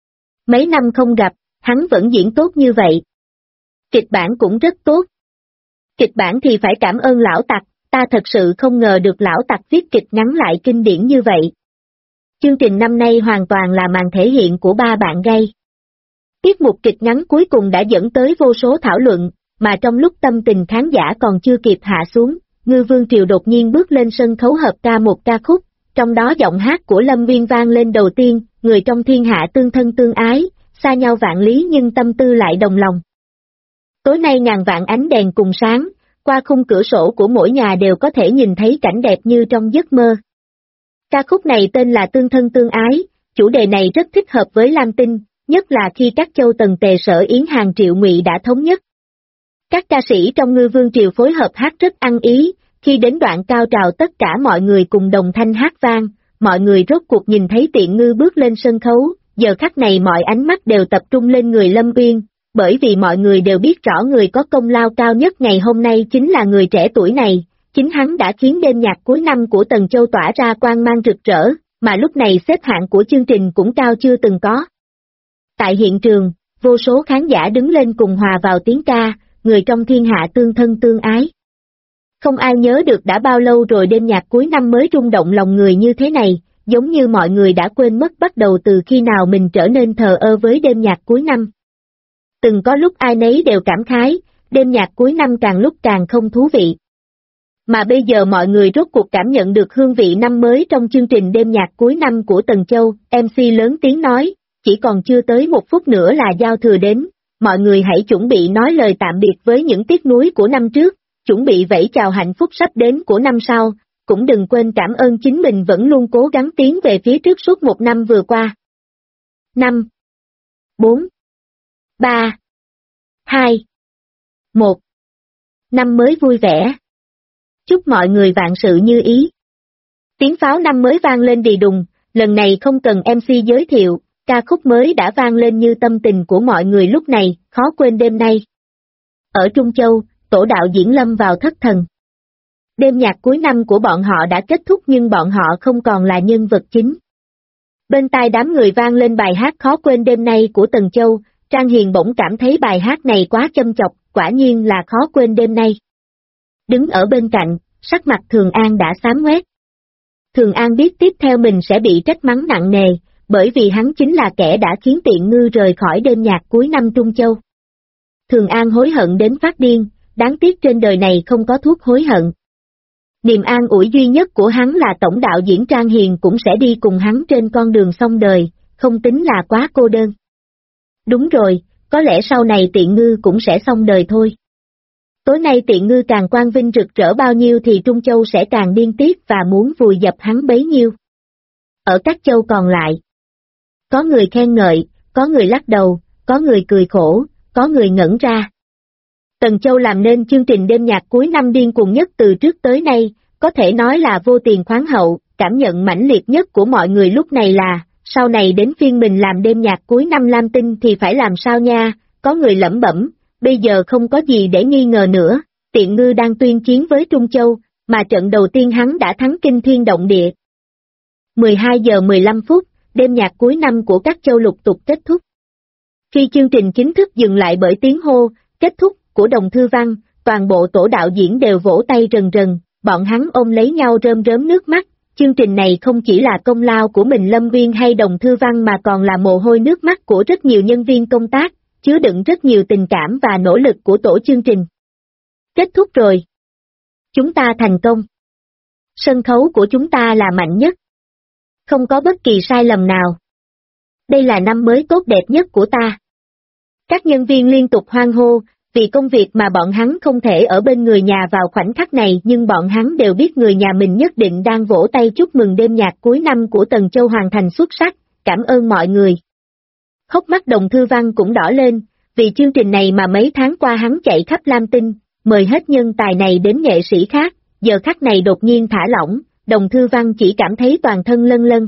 Mấy năm không gặp, hắn vẫn diễn tốt như vậy. Kịch bản cũng rất tốt. Kịch bản thì phải cảm ơn lão Tặc, ta thật sự không ngờ được lão Tặc viết kịch ngắn lại kinh điển như vậy. Chương trình năm nay hoàn toàn là màn thể hiện của ba bạn gay. Tiết mục kịch ngắn cuối cùng đã dẫn tới vô số thảo luận, mà trong lúc tâm tình khán giả còn chưa kịp hạ xuống, Ngư Vương Triều đột nhiên bước lên sân khấu hợp ca một ca khúc, trong đó giọng hát của Lâm Viên vang lên đầu tiên, người trong thiên hạ tương thân tương ái, xa nhau vạn lý nhưng tâm tư lại đồng lòng. Tối nay ngàn vạn ánh đèn cùng sáng, qua khung cửa sổ của mỗi nhà đều có thể nhìn thấy cảnh đẹp như trong giấc mơ. Ca khúc này tên là Tương thân tương ái, chủ đề này rất thích hợp với Lam Tinh, nhất là khi các châu Tần Tề Sở Yến Hàng Triệu Ngụy đã thống nhất. Các ca sĩ trong Ngư Vương Triều phối hợp hát rất ăn ý, khi đến đoạn cao trào tất cả mọi người cùng đồng thanh hát vang, mọi người rốt cuộc nhìn thấy Tiện Ngư bước lên sân khấu, giờ khắc này mọi ánh mắt đều tập trung lên người Lâm Uyên, bởi vì mọi người đều biết rõ người có công lao cao nhất ngày hôm nay chính là người trẻ tuổi này, chính hắn đã khiến đêm nhạc cuối năm của Tần Châu tỏa ra quang mang rực rỡ, mà lúc này xếp hạng của chương trình cũng cao chưa từng có. Tại hiện trường, vô số khán giả đứng lên cùng hòa vào tiếng ca, người trong thiên hạ tương thân tương ái. Không ai nhớ được đã bao lâu rồi đêm nhạc cuối năm mới rung động lòng người như thế này, giống như mọi người đã quên mất bắt đầu từ khi nào mình trở nên thờ ơ với đêm nhạc cuối năm. Từng có lúc ai nấy đều cảm khái, đêm nhạc cuối năm càng lúc càng không thú vị. Mà bây giờ mọi người rốt cuộc cảm nhận được hương vị năm mới trong chương trình đêm nhạc cuối năm của Tần Châu, MC lớn tiếng nói, chỉ còn chưa tới 1 phút nữa là giao thừa đến, mọi người hãy chuẩn bị nói lời tạm biệt với những tiếc nuối của năm trước, chuẩn bị vẫy chào hạnh phúc sắp đến của năm sau, cũng đừng quên cảm ơn chính mình vẫn luôn cố gắng tiến về phía trước suốt 1 năm vừa qua. 5, 4, 3, 2, 1. Năm mới vui vẻ. Chúc mọi người vạn sự như ý. Tiếng pháo năm mới vang lên đì đùng, lần này không cần MC giới thiệu, ca khúc mới đã vang lên như tâm tình của mọi người lúc này, khó quên đêm nay. Ở Trung Châu, tổ đạo diễn lâm vào thất thần. Đêm nhạc cuối năm của bọn họ đã kết thúc nhưng bọn họ không còn là nhân vật chính. Bên tai đám người vang lên bài hát khó quên đêm nay của Tần Châu, Trang Hiền bỗng cảm thấy bài hát này quá châm chọc, quả nhiên là khó quên đêm nay. Đứng ở bên cạnh, sắc mặt Thường An đã xám ngoét. Thường An biết tiếp theo mình sẽ bị trách mắng nặng nề, bởi vì hắn chính là kẻ đã khiến Tiện Ngư rời khỏi đêm nhạc cuối năm Trung Châu. Thường An hối hận đến phát điên, đáng tiếc trên đời này không có thuốc hối hận. Niềm an ủi duy nhất của hắn là tổng đạo diễn Trang Hiền cũng sẽ đi cùng hắn trên con đường xong đời, không tính là quá cô đơn. Đúng rồi, có lẽ sau này Tiện Ngư cũng sẽ xong đời thôi. Tối nay Tiện Ngư càng quang vinh rực rỡ bao nhiêu thì Trung Châu sẽ càng điên tiết và muốn vùi dập hắn bấy nhiêu. Ở các châu còn lại, có người khen ngợi, có người lắc đầu, có người cười khổ, có người ngẩn ra. Tần Châu làm nên chương trình đêm nhạc cuối năm điên cuồng nhất từ trước tới nay, có thể nói là vô tiền khoáng hậu, cảm nhận mãnh liệt nhất của mọi người lúc này là, sau này đến phiên mình làm đêm nhạc cuối năm Lam Tinh thì phải làm sao nha, có người lẩm bẩm, bây giờ không có gì để nghi ngờ nữa, Tiện Ngư đang tuyên chiến với Trung Châu, mà trận đầu tiên hắn đã thắng kinh thiên động địa. 12 giờ 15 phút, đêm nhạc cuối năm của các châu lục tục kết thúc. Khi chương trình chính thức dừng lại bởi tiếng hô, kết thúc, của Đồng Thư Văn, toàn bộ tổ đạo diễn đều vỗ tay rần rần, bọn hắn ôm lấy nhau rơm rớm nước mắt. Chương trình này không chỉ là công lao của mình Lâm Nguyên hay Đồng Thư Văn mà còn là mồ hôi nước mắt của rất nhiều nhân viên công tác, chứa đựng rất nhiều tình cảm và nỗ lực của tổ chương trình. Kết thúc rồi. Chúng ta thành công. Sân khấu của chúng ta là mạnh nhất. Không có bất kỳ sai lầm nào. Đây là năm mới tốt đẹp nhất của ta. Các nhân viên liên tục hoan hô, vì công việc mà bọn hắn không thể ở bên người nhà vào khoảnh khắc này nhưng bọn hắn đều biết người nhà mình nhất định đang vỗ tay chúc mừng đêm nhạc cuối năm của Tần Châu hoàn thành xuất sắc, cảm ơn mọi người. Hốc mắt Đồng Thư Văn cũng đỏ lên, vì chương trình này mà mấy tháng qua hắn chạy khắp Lam Tinh, mời hết nhân tài này đến nghệ sĩ khác, giờ khắc này đột nhiên thả lỏng, Đồng Thư Văn chỉ cảm thấy toàn thân lân lân.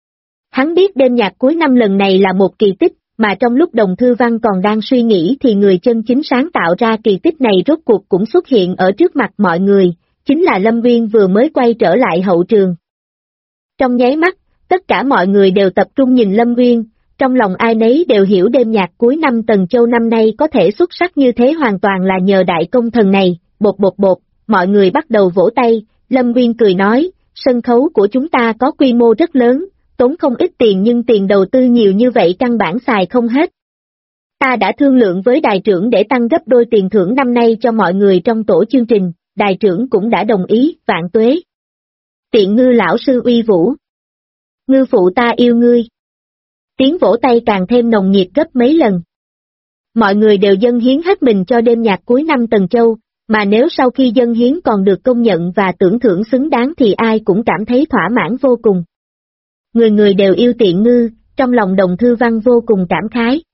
Hắn biết đêm nhạc cuối năm lần này là một kỳ tích, mà trong lúc Đồng Thư Văn còn đang suy nghĩ thì người chân chính sáng tạo ra kỳ tích này rốt cuộc cũng xuất hiện ở trước mặt mọi người, chính là Lâm Nguyên vừa mới quay trở lại hậu trường. Trong nháy mắt, tất cả mọi người đều tập trung nhìn Lâm Nguyên, trong lòng ai nấy đều hiểu đêm nhạc cuối năm Tần Châu năm nay có thể xuất sắc như thế hoàn toàn là nhờ đại công thần này, bột bột bột, mọi người bắt đầu vỗ tay, Lâm Nguyên cười nói, sân khấu của chúng ta có quy mô rất lớn, tốn không ít tiền nhưng tiền đầu tư nhiều như vậy căn bản xài không hết. Ta đã thương lượng với đài trưởng để tăng gấp đôi tiền thưởng năm nay cho mọi người trong tổ chương trình, đài trưởng cũng đã đồng ý, vạn tuế. Tiện Ngư lão sư uy vũ. Ngư phụ ta yêu ngươi. Tiếng vỗ tay càng thêm nồng nhiệt gấp mấy lần. Mọi người đều dâng hiến hết mình cho đêm nhạc cuối năm Tần Châu, mà nếu sau khi dâng hiến còn được công nhận và tưởng thưởng xứng đáng thì ai cũng cảm thấy thỏa mãn vô cùng. Người người đều yêu Tiện Ngư, trong lòng Đồng Thư Văn vô cùng cảm khái.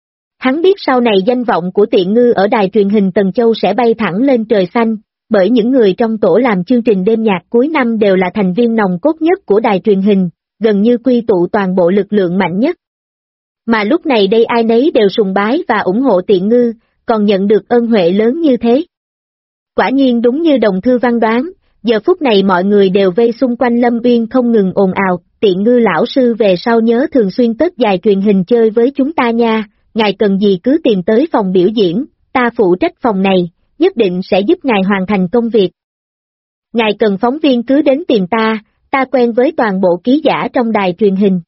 Hắn biết sau này danh vọng của Tiện Ngư ở đài truyền hình Tần Châu sẽ bay thẳng lên trời xanh, bởi những người trong tổ làm chương trình đêm nhạc cuối năm đều là thành viên nòng cốt nhất của đài truyền hình, gần như quy tụ toàn bộ lực lượng mạnh nhất. Mà lúc này đây ai nấy đều sùng bái và ủng hộ Tiện Ngư, còn nhận được ơn huệ lớn như thế. Quả nhiên đúng như Đồng Thư Văn đoán, giờ phút này mọi người đều vây xung quanh Lâm Uyên không ngừng ồn ào, Tiện Ngư lão sư về sau nhớ thường xuyên tết dài truyền hình chơi với chúng ta nha, ngài cần gì cứ tìm tới phòng biểu diễn, ta phụ trách phòng này, nhất định sẽ giúp ngài hoàn thành công việc. Ngài cần phóng viên cứ đến tìm ta quen với toàn bộ ký giả trong đài truyền hình.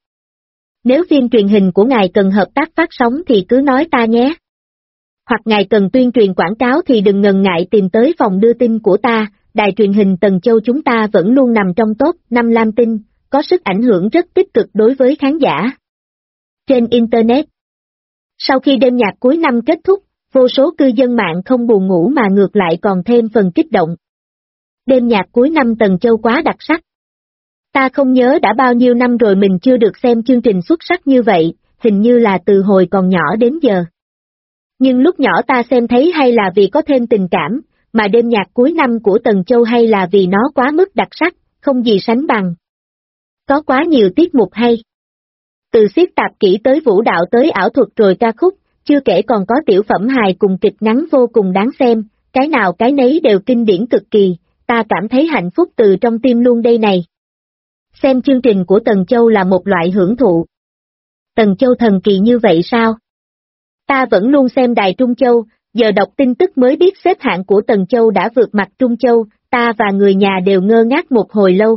Nếu phim truyền hình của ngài cần hợp tác phát sóng thì cứ nói ta nhé. Hoặc ngài cần tuyên truyền quảng cáo thì đừng ngần ngại tìm tới phòng đưa tin của ta, đài truyền hình Tần Châu chúng ta vẫn luôn nằm trong top 5 Lam Tinh, có sức ảnh hưởng rất tích cực đối với khán giả. Trên Internet. Sau khi đêm nhạc cuối năm kết thúc, vô số cư dân mạng không buồn ngủ mà ngược lại còn thêm phần kích động. Đêm nhạc cuối năm Tần Châu quá đặc sắc. Ta không nhớ đã bao nhiêu năm rồi mình chưa được xem chương trình xuất sắc như vậy, hình như là từ hồi còn nhỏ đến giờ. Nhưng lúc nhỏ ta xem thấy hay là vì có thêm tình cảm, mà đêm nhạc cuối năm của Tần Châu hay là vì nó quá mức đặc sắc, không gì sánh bằng. Có quá nhiều tiết mục hay. Từ xiết tạp kỹ tới vũ đạo tới ảo thuật rồi ca khúc, chưa kể còn có tiểu phẩm hài cùng kịch ngắn vô cùng đáng xem, cái nào cái nấy đều kinh điển cực kỳ, ta cảm thấy hạnh phúc từ trong tim luôn đây này. Xem chương trình của Tần Châu là một loại hưởng thụ. Tần Châu thần kỳ như vậy sao? Ta vẫn luôn xem đài Trung Châu, giờ đọc tin tức mới biết xếp hạng của Tần Châu đã vượt mặt Trung Châu, ta và người nhà đều ngơ ngác một hồi lâu.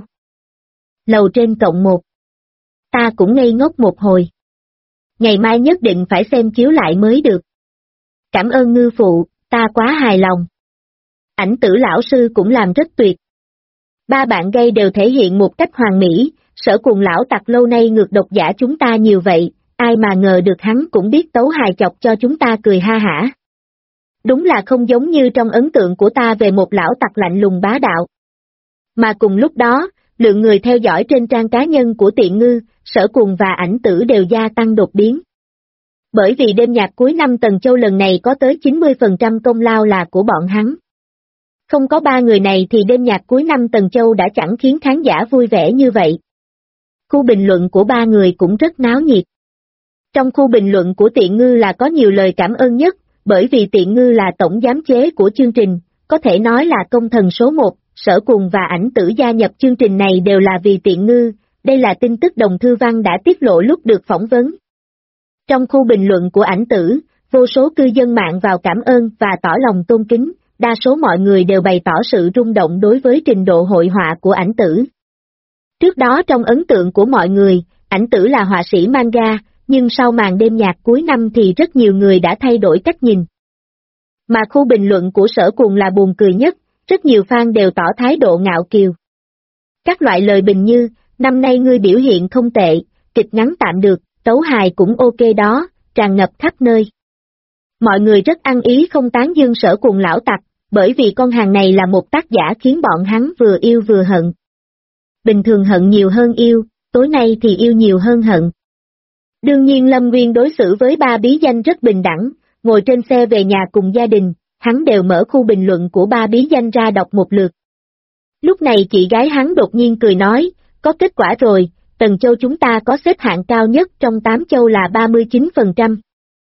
Lầu trên cộng 1. Ta cũng ngây ngốc một hồi. Ngày mai nhất định phải xem chiếu lại mới được. Cảm ơn Ngư phụ, ta quá hài lòng. Ảnh Tử lão sư cũng làm rất tuyệt. Ba bạn gay đều thể hiện một cách hoàn mỹ, Sở Cuồng lão tặc lâu nay ngược độc giả chúng ta nhiều vậy, ai mà ngờ được hắn cũng biết tấu hài chọc cho chúng ta cười ha hả. Đúng là không giống như trong ấn tượng của ta về một lão tặc lạnh lùng bá đạo. Mà cùng lúc đó, lượng người theo dõi trên trang cá nhân của Tiện Ngư, Sở Cuồng và Ảnh Tử đều gia tăng đột biến. Bởi vì đêm nhạc cuối năm Tần Châu lần này có tới 90% công lao là của bọn hắn. Không có ba người này thì đêm nhạc cuối năm Tần Châu đã chẳng khiến khán giả vui vẻ như vậy. Khu bình luận của ba người cũng rất náo nhiệt. Trong khu bình luận của Tiện Ngư là có nhiều lời cảm ơn nhất, bởi vì Tiện Ngư là tổng giám chế của chương trình, có thể nói là công thần số 1, Sở Cuồng và Ảnh Tử gia nhập chương trình này đều là vì Tiện Ngư, đây là tin tức Đồng Thư Văn đã tiết lộ lúc được phỏng vấn. Trong khu bình luận của ảnh tử, vô số cư dân mạng vào cảm ơn và tỏ lòng tôn kính, đa số mọi người đều bày tỏ sự rung động đối với trình độ hội họa của ảnh tử. Trước đó trong ấn tượng của mọi người, ảnh tử là họa sĩ manga, nhưng sau màn đêm nhạc cuối năm thì rất nhiều người đã thay đổi cách nhìn. Mà khu bình luận của Sở Cuồng là buồn cười nhất, rất nhiều fan đều tỏ thái độ ngạo kiều. Các loại lời bình như, năm nay ngươi biểu hiện không tệ, kịch ngắn tạm được, tấu hài cũng ok đó, tràn ngập khắp nơi. Mọi người rất ăn ý không tán dương Sở Cuồng lão tặc, bởi vì con hàng này là một tác giả khiến bọn hắn vừa yêu vừa hận. Bình thường hận nhiều hơn yêu, tối nay thì yêu nhiều hơn hận. Đương nhiên Lâm Nguyên đối xử với ba bí danh rất bình đẳng, ngồi trên xe về nhà cùng gia đình, hắn đều mở khu bình luận của ba bí danh ra đọc một lượt. Lúc này chị gái hắn đột nhiên cười nói, có kết quả rồi, Tần Châu chúng ta có xếp hạng cao nhất trong 8 châu là 39%.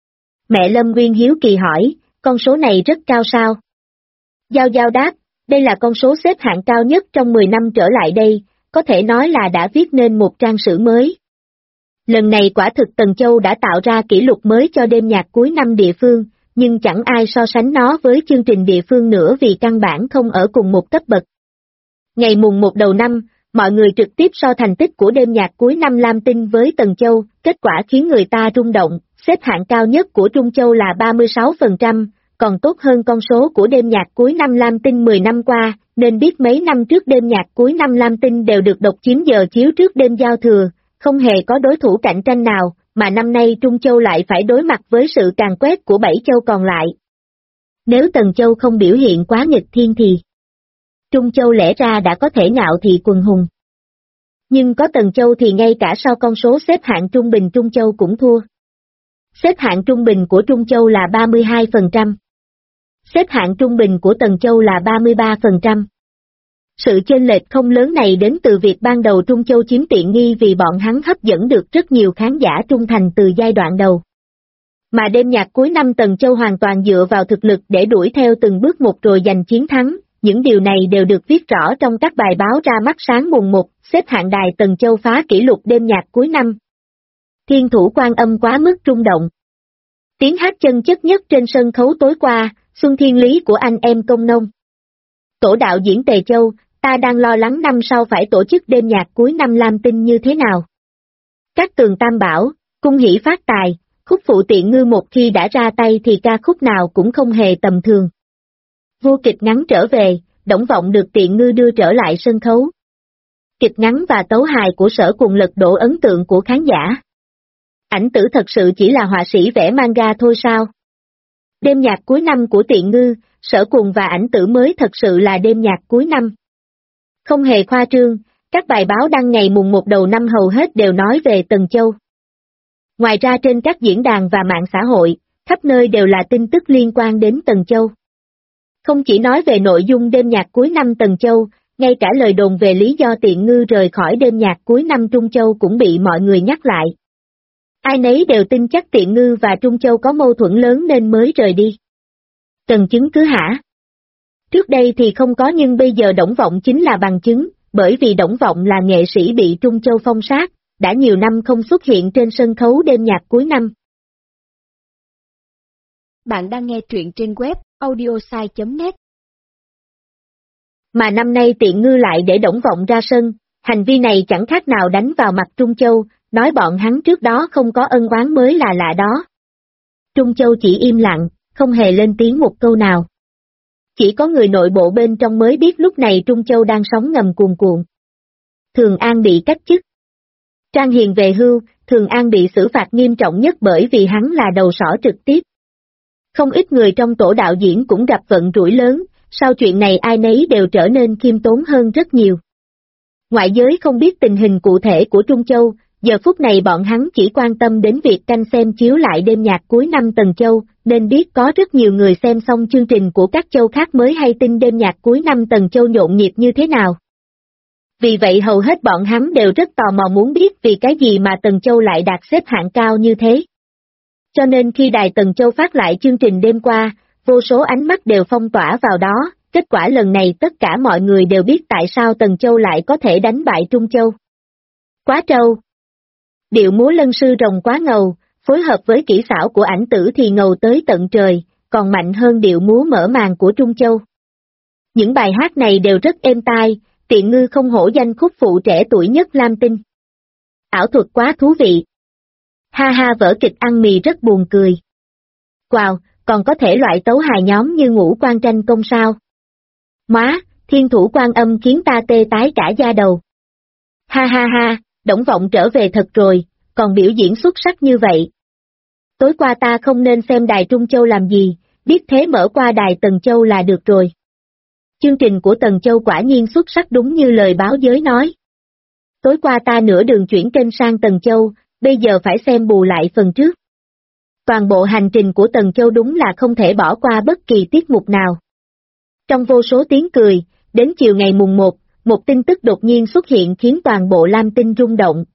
Mẹ Lâm Nguyên hiếu kỳ hỏi, con số này rất cao sao? Giao Giao đáp, đây là con số xếp hạng cao nhất trong 10 năm trở lại đây, có thể nói là đã viết nên một trang sử mới. Lần này quả thực Tần Châu đã tạo ra kỷ lục mới cho đêm nhạc cuối năm địa phương, nhưng chẳng ai so sánh nó với chương trình địa phương nữa vì căn bản không ở cùng một cấp bậc. Ngày mùng 1 đầu năm, mọi người trực tiếp so thành tích của đêm nhạc cuối năm Lam Tinh với Tần Châu, kết quả khiến người ta rung động, xếp hạng cao nhất của Trung Châu là 36%, còn tốt hơn con số của đêm nhạc cuối năm Lam Tinh 10 năm qua, nên biết mấy năm trước đêm nhạc cuối năm Lam Tinh đều được độc chiếm giờ chiếu trước đêm giao thừa, không hề có đối thủ cạnh tranh nào, mà năm nay Trung Châu lại phải đối mặt với sự càn quét của 7 châu còn lại. Nếu Tần Châu không biểu hiện quá nghịch thiên thì Trung Châu lẽ ra đã có thể ngạo thị quần hùng. Nhưng có Tần Châu thì ngay cả sau con số xếp hạng trung bình Trung Châu cũng thua. Xếp hạng trung bình của Trung Châu là 32%. Xếp hạng trung bình của Tần Châu là 33%. Sự chênh lệch không lớn này đến từ việc ban đầu Trung Châu chiếm tiện nghi vì bọn hắn hấp dẫn được rất nhiều khán giả trung thành từ giai đoạn đầu. Mà đêm nhạc cuối năm Tần Châu hoàn toàn dựa vào thực lực để đuổi theo từng bước một rồi giành chiến thắng, những điều này đều được viết rõ trong các bài báo ra mắt sáng mùng 1, xếp hạng đài Tần Châu phá kỷ lục đêm nhạc cuối năm. Thiên thủ Quan Âm quá mức rung động. Tiếng hát chân chất nhất trên sân khấu tối qua, Xuân Thiên Lý của anh em Công Nông. Tổ đạo diễn Tề Châu, ta đang lo lắng năm sau phải tổ chức đêm nhạc cuối năm Lam Tinh như thế nào. Các tường Tam Bảo, Cung Hỷ Phát Tài, Khúc Phụ Tiện Ngư một khi đã ra tay thì ca khúc nào cũng không hề tầm thường. Vua kịch ngắn trở về, Đổng Vọng được Tiện Ngư đưa trở lại sân khấu. Kịch ngắn và tấu hài của Sở Cuồng lật đổ ấn tượng của khán giả. Ảnh tử thật sự chỉ là họa sĩ vẽ manga thôi sao? Đêm nhạc cuối năm của Tiện Ngư, Sở Cuồng và ảnh tử mới thật sự là đêm nhạc cuối năm. Không hề khoa trương, các bài báo đăng ngày mùng 1 đầu năm hầu hết đều nói về Tần Châu. Ngoài ra trên các diễn đàn và mạng xã hội, khắp nơi đều là tin tức liên quan đến Tần Châu. Không chỉ nói về nội dung đêm nhạc cuối năm Tần Châu, ngay cả lời đồn về lý do Tiện Ngư rời khỏi đêm nhạc cuối năm Trung Châu cũng bị mọi người nhắc lại. Ai nấy đều tin chắc Tiện Ngư và Trung Châu có mâu thuẫn lớn nên mới rời đi. Cần chứng cứ hả? Trước đây thì không có nhưng bây giờ Đổng Vọng chính là bằng chứng, bởi vì Đổng Vọng là nghệ sĩ bị Trung Châu phong sát, đã nhiều năm không xuất hiện trên sân khấu đêm nhạc cuối năm. Bạn đang nghe truyện trên web audiosai.net. Mà năm nay Tiện Ngư lại để Đổng Vọng ra sân, hành vi này chẳng khác nào đánh vào mặt Trung Châu, nói bọn hắn trước đó không có ân oán mới là lạ đó. Trung Châu chỉ im lặng, không hề lên tiếng một câu nào. Chỉ có người nội bộ bên trong mới biết lúc này Trung Châu đang sóng ngầm cuồn cuộn. Thường An bị cách chức. Trang Hiền về hưu, Thường An bị xử phạt nghiêm trọng nhất bởi vì hắn là đầu sỏ trực tiếp. Không ít người trong tổ đạo diễn cũng gặp vận rủi lớn, sau chuyện này ai nấy đều trở nên khiêm tốn hơn rất nhiều. Ngoại giới không biết tình hình cụ thể của Trung Châu, giờ phút này bọn hắn chỉ quan tâm đến việc canh xem chiếu lại đêm nhạc cuối năm Tần Châu, nên biết có rất nhiều người xem xong chương trình của các châu khác mới hay tin đêm nhạc cuối năm Tần Châu nhộn nhịp như thế nào. Vì vậy hầu hết bọn hắn đều rất tò mò muốn biết vì cái gì mà Tần Châu lại đạt xếp hạng cao như thế. Cho nên khi đài Tần Châu phát lại chương trình đêm qua, vô số ánh mắt đều phong tỏa vào đó, kết quả lần này tất cả mọi người đều biết tại sao Tần Châu lại có thể đánh bại Trung Châu. Quá trâu! Điệu múa lân sư rồng quá ngầu, phối hợp với kỹ xảo của ảnh tử thì ngầu tới tận trời, còn mạnh hơn điệu múa mở màn của Trung Châu. Những bài hát này đều rất êm tai, Tiện Ngư không hổ danh khúc phụ trẻ tuổi nhất Lam Tinh. Ảo thuật quá thú vị. Ha ha, vở kịch ăn mì rất buồn cười. Wow, còn có thể loại tấu hài nhóm như Ngũ Quan Tranh Công sao? Má, Thiên Thủ Quan Âm khiến ta tê tái cả da đầu. Ha ha ha, Đổng Vọng trở về thật rồi, còn biểu diễn xuất sắc như vậy. Tối qua ta không nên xem đài Trung Châu làm gì, biết thế mở qua đài Tần Châu là được rồi. Chương trình của Tần Châu quả nhiên xuất sắc đúng như lời báo giới nói. Tối qua ta nửa đường chuyển kênh sang Tần Châu, bây giờ phải xem bù lại phần trước. Toàn bộ hành trình của Tần Châu đúng là không thể bỏ qua bất kỳ tiết mục nào. Trong vô số tiếng cười, đến chiều ngày mùng 1, một tin tức đột nhiên xuất hiện khiến toàn bộ Lam Tinh rung động,